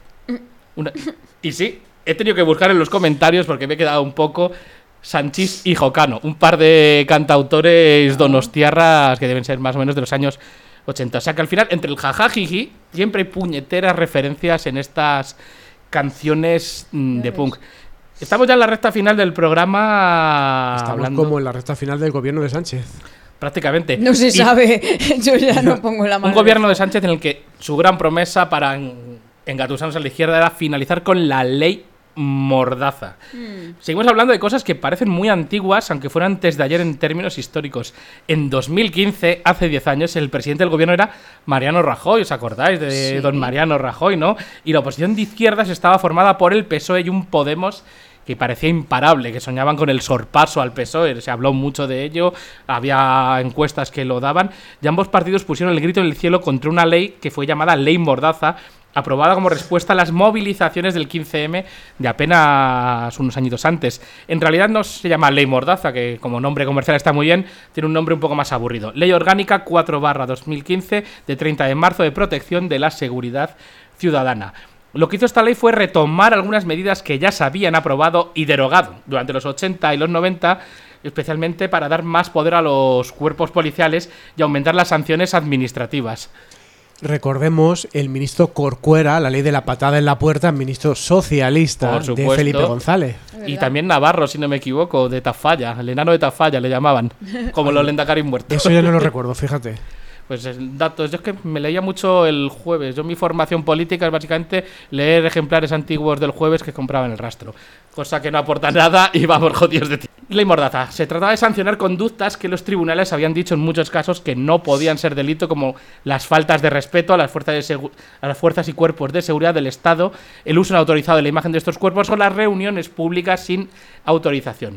Y sí, he tenido que buscar en los comentarios porque me he quedado un poco Sanchis y Jocano, un par de cantautores donostiarras que deben ser más o menos de los años 80. O sea que al final, entre el jajajiji, siempre hay puñeteras referencias en estas canciones de punk. Estamos ya en la recta final del programa. Estamos hablando como en la recta final del gobierno de Sánchez. Prácticamente. No se sabe, yo ya no pongo la mano. Un gobierno de Sánchez en el que su gran promesa para engatusarnos a la izquierda era finalizar con la ley Mordaza. Seguimos hablando de cosas que parecen muy antiguas, aunque fueran antes de ayer en términos históricos. En 2015, hace 10 años, el presidente del gobierno era Mariano Rajoy. ¿Os acordáis de don Mariano Rajoy, no? Y la oposición de izquierdas estaba formada por el PSOE y un Podemos que parecía imparable, que soñaban con el sorpaso al PSOE. Se habló mucho de ello, había encuestas que lo daban, y ambos partidos pusieron el grito en el cielo contra una ley que fue llamada Ley Mordaza, aprobada como respuesta a las movilizaciones del 15M de apenas unos añitos antes. En realidad no se llama Ley Mordaza, que como nombre comercial está muy bien, tiene un nombre un poco más aburrido. Ley Orgánica 4/2015 de 30 de marzo de protección de la seguridad ciudadana. Lo que hizo esta ley fue retomar algunas medidas que ya se habían aprobado y derogado durante los 80 y los 90, especialmente para dar más poder a los cuerpos policiales y aumentar las sanciones administrativas. Recordemos el ministro Corcuera, la ley de la patada en la puerta, ministro socialista de Felipe González. Y también Navarro, si no me equivoco, de Tafalla, el enano de Tafalla le llamaban, como los Lendakaris muertos. Eso ya no lo recuerdo, fíjate. Pues datos, yo es que me leía mucho el Jueves. Yo mi formación política es básicamente leer ejemplares antiguos del Jueves que compraba en el Rastro. Cosa que no aporta nada y vamos jodidos de tiempo. Ley Mordaza. Se trataba de sancionar conductas que los tribunales habían dicho en muchos casos que no podían ser delito, como las faltas de respeto a las fuerzas y cuerpos de seguridad del Estado, el uso no autorizado de la imagen de estos cuerpos o las reuniones públicas sin autorización.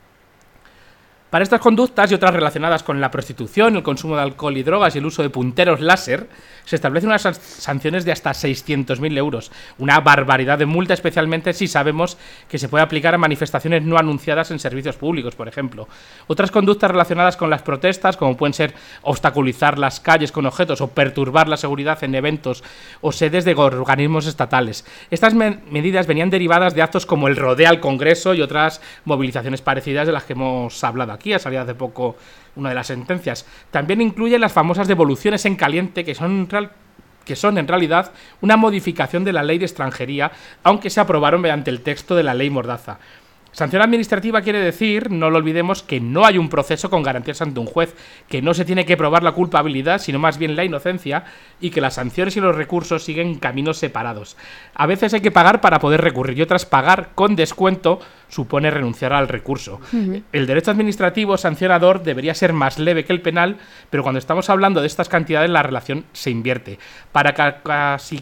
Para estas conductas y otras relacionadas con la prostitución, el consumo de alcohol y drogas y el uso de punteros láser, se establecen unas sanciones de hasta 600.000 euros. Una barbaridad de multa, especialmente si sabemos que se puede aplicar a manifestaciones no anunciadas en servicios públicos, por ejemplo. Otras conductas relacionadas con las protestas, como pueden ser obstaculizar las calles con objetos o perturbar la seguridad en eventos o sedes de organismos estatales. Estas medidas venían derivadas de actos como el rodeo al Congreso y otras movilizaciones parecidas de las que hemos hablado aquí. Ha salido hace poco una de las sentencias. También incluye las famosas devoluciones en caliente, que son en realidad una modificación de la ley de extranjería, aunque se aprobaron mediante el texto de la ley Mordaza. Sanción administrativa quiere decir, no lo olvidemos, que no hay un proceso con garantías ante un juez, que no se tiene que probar la culpabilidad, sino más bien la inocencia, y que las sanciones y los recursos siguen caminos separados. A veces hay que pagar para poder recurrir, y otras pagar con descuento supone renunciar al recurso. El derecho administrativo sancionador debería ser más leve que el penal, pero cuando estamos hablando de estas cantidades la relación se invierte. Para casi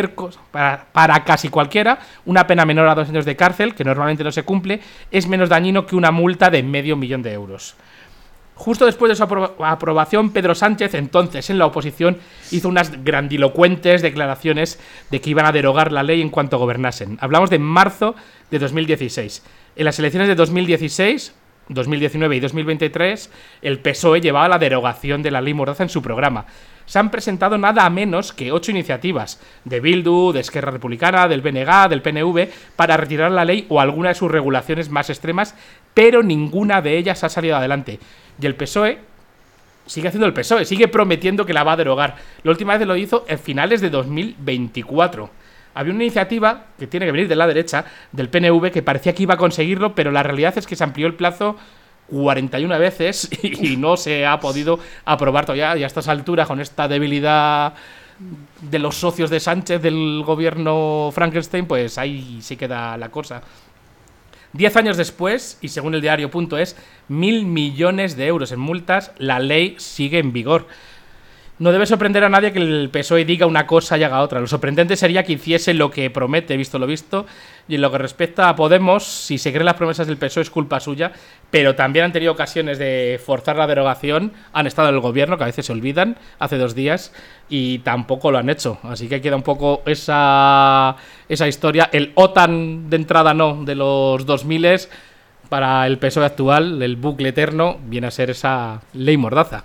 cualquiera, una pena menor a 2 años de cárcel, que normalmente no se cumple, es menos dañino que una multa de $500.000 euros. Justo después de su aprobación, Pedro Sánchez, entonces en la oposición, hizo unas grandilocuentes declaraciones de que iban a derogar la ley en cuanto gobernasen. Hablamos de marzo de 2016. En las elecciones de 2016, 2019 y 2023, el PSOE llevaba la derogación de la ley Mordaza en su programa. Se han presentado nada menos que 8 iniciativas, de Bildu, de Esquerra Republicana, del BNG, del PNV, para retirar la ley o alguna de sus regulaciones más extremas, pero ninguna de ellas ha salido adelante. Y el PSOE sigue haciendo el PSOE, sigue prometiendo que la va a derogar. La última vez lo hizo en finales de 2024. Había una iniciativa que tiene que venir de la derecha, del PNV, que parecía que iba a conseguirlo, pero la realidad es que se amplió el plazo 41 veces y no se ha podido aprobar todavía. Y a estas alturas, con esta debilidad de los socios de Sánchez del gobierno Frankenstein, pues ahí sí queda la cosa. 10 años después, y según el diario.es, 1.000 millones de euros en multas, la ley sigue en vigor. No debe sorprender a nadie que el PSOE diga una cosa y haga otra. Lo sorprendente sería que hiciese lo que promete, visto lo visto. Y en lo que respecta a Podemos, si se creen las promesas del PSOE es culpa suya, pero también han tenido ocasiones de forzar la derogación. Han estado en el gobierno, que a veces se olvidan, hace 2 días, y tampoco lo han hecho. Así que queda un poco esa historia. El OTAN de entrada no, de los 2000 para el PSOE actual, el bucle eterno, viene a ser esa ley Mordaza.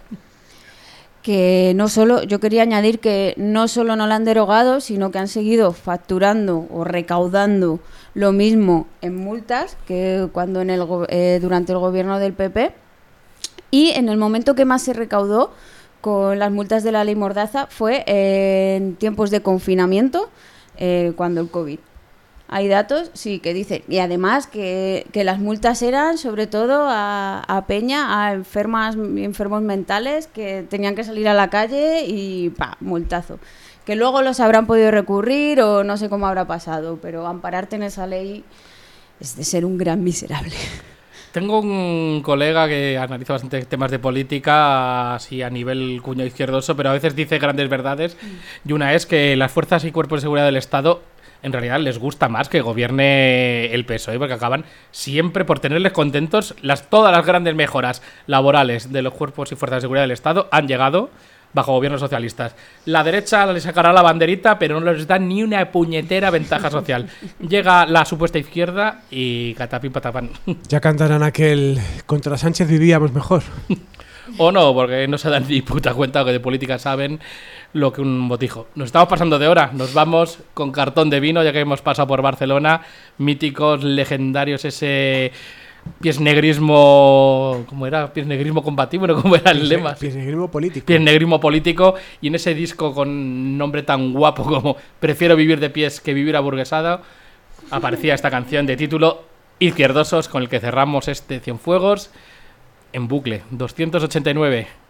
Que no solo, yo quería añadir que no solo no la han derogado, sino que han seguido facturando o recaudando lo mismo en multas que cuando durante el gobierno del PP. Y en el momento que más se recaudó con las multas de la ley Mordaza fue en tiempos de confinamiento, cuando el COVID. Hay datos, sí, que dicen, y además que las multas eran sobre todo a peña, a enfermos mentales que tenían que salir a la calle y multazo. Que luego los habrán podido recurrir o no sé cómo habrá pasado, pero ampararte en esa ley es de ser un gran miserable. Tengo un colega que analiza bastante temas de política, así a nivel cuño izquierdoso, pero a veces dice grandes verdades, y una es que las fuerzas y cuerpos de seguridad del Estado en realidad les gusta más que gobierne el PSOE, porque acaban siempre por tenerles contentos. Todas las grandes mejoras laborales de los cuerpos y fuerzas de seguridad del Estado han llegado bajo gobiernos socialistas. La derecha les sacará la banderita, pero no les da ni una puñetera ventaja social. Llega la supuesta izquierda y catapín patapán. Ya cantarán aquel contra Sánchez vivíamos mejor. O no, porque no se dan ni puta cuenta, que de política saben lo que un botijo. Nos estamos pasando de hora, nos vamos con cartón de vino, ya que hemos pasado por Barcelona, míticos, legendarios, ese piesnegrismo, ¿cómo era? Piesnegrismo combativo, ¿no? ¿Cómo era el lema? Piesnegrismo político. Piesnegrismo político, y en ese disco con nombre tan guapo como Prefiero vivir de pies que vivir aburguesado, aparecía esta canción de título Izquierdosos, con el que cerramos este Cienfuegos en bucle, 289.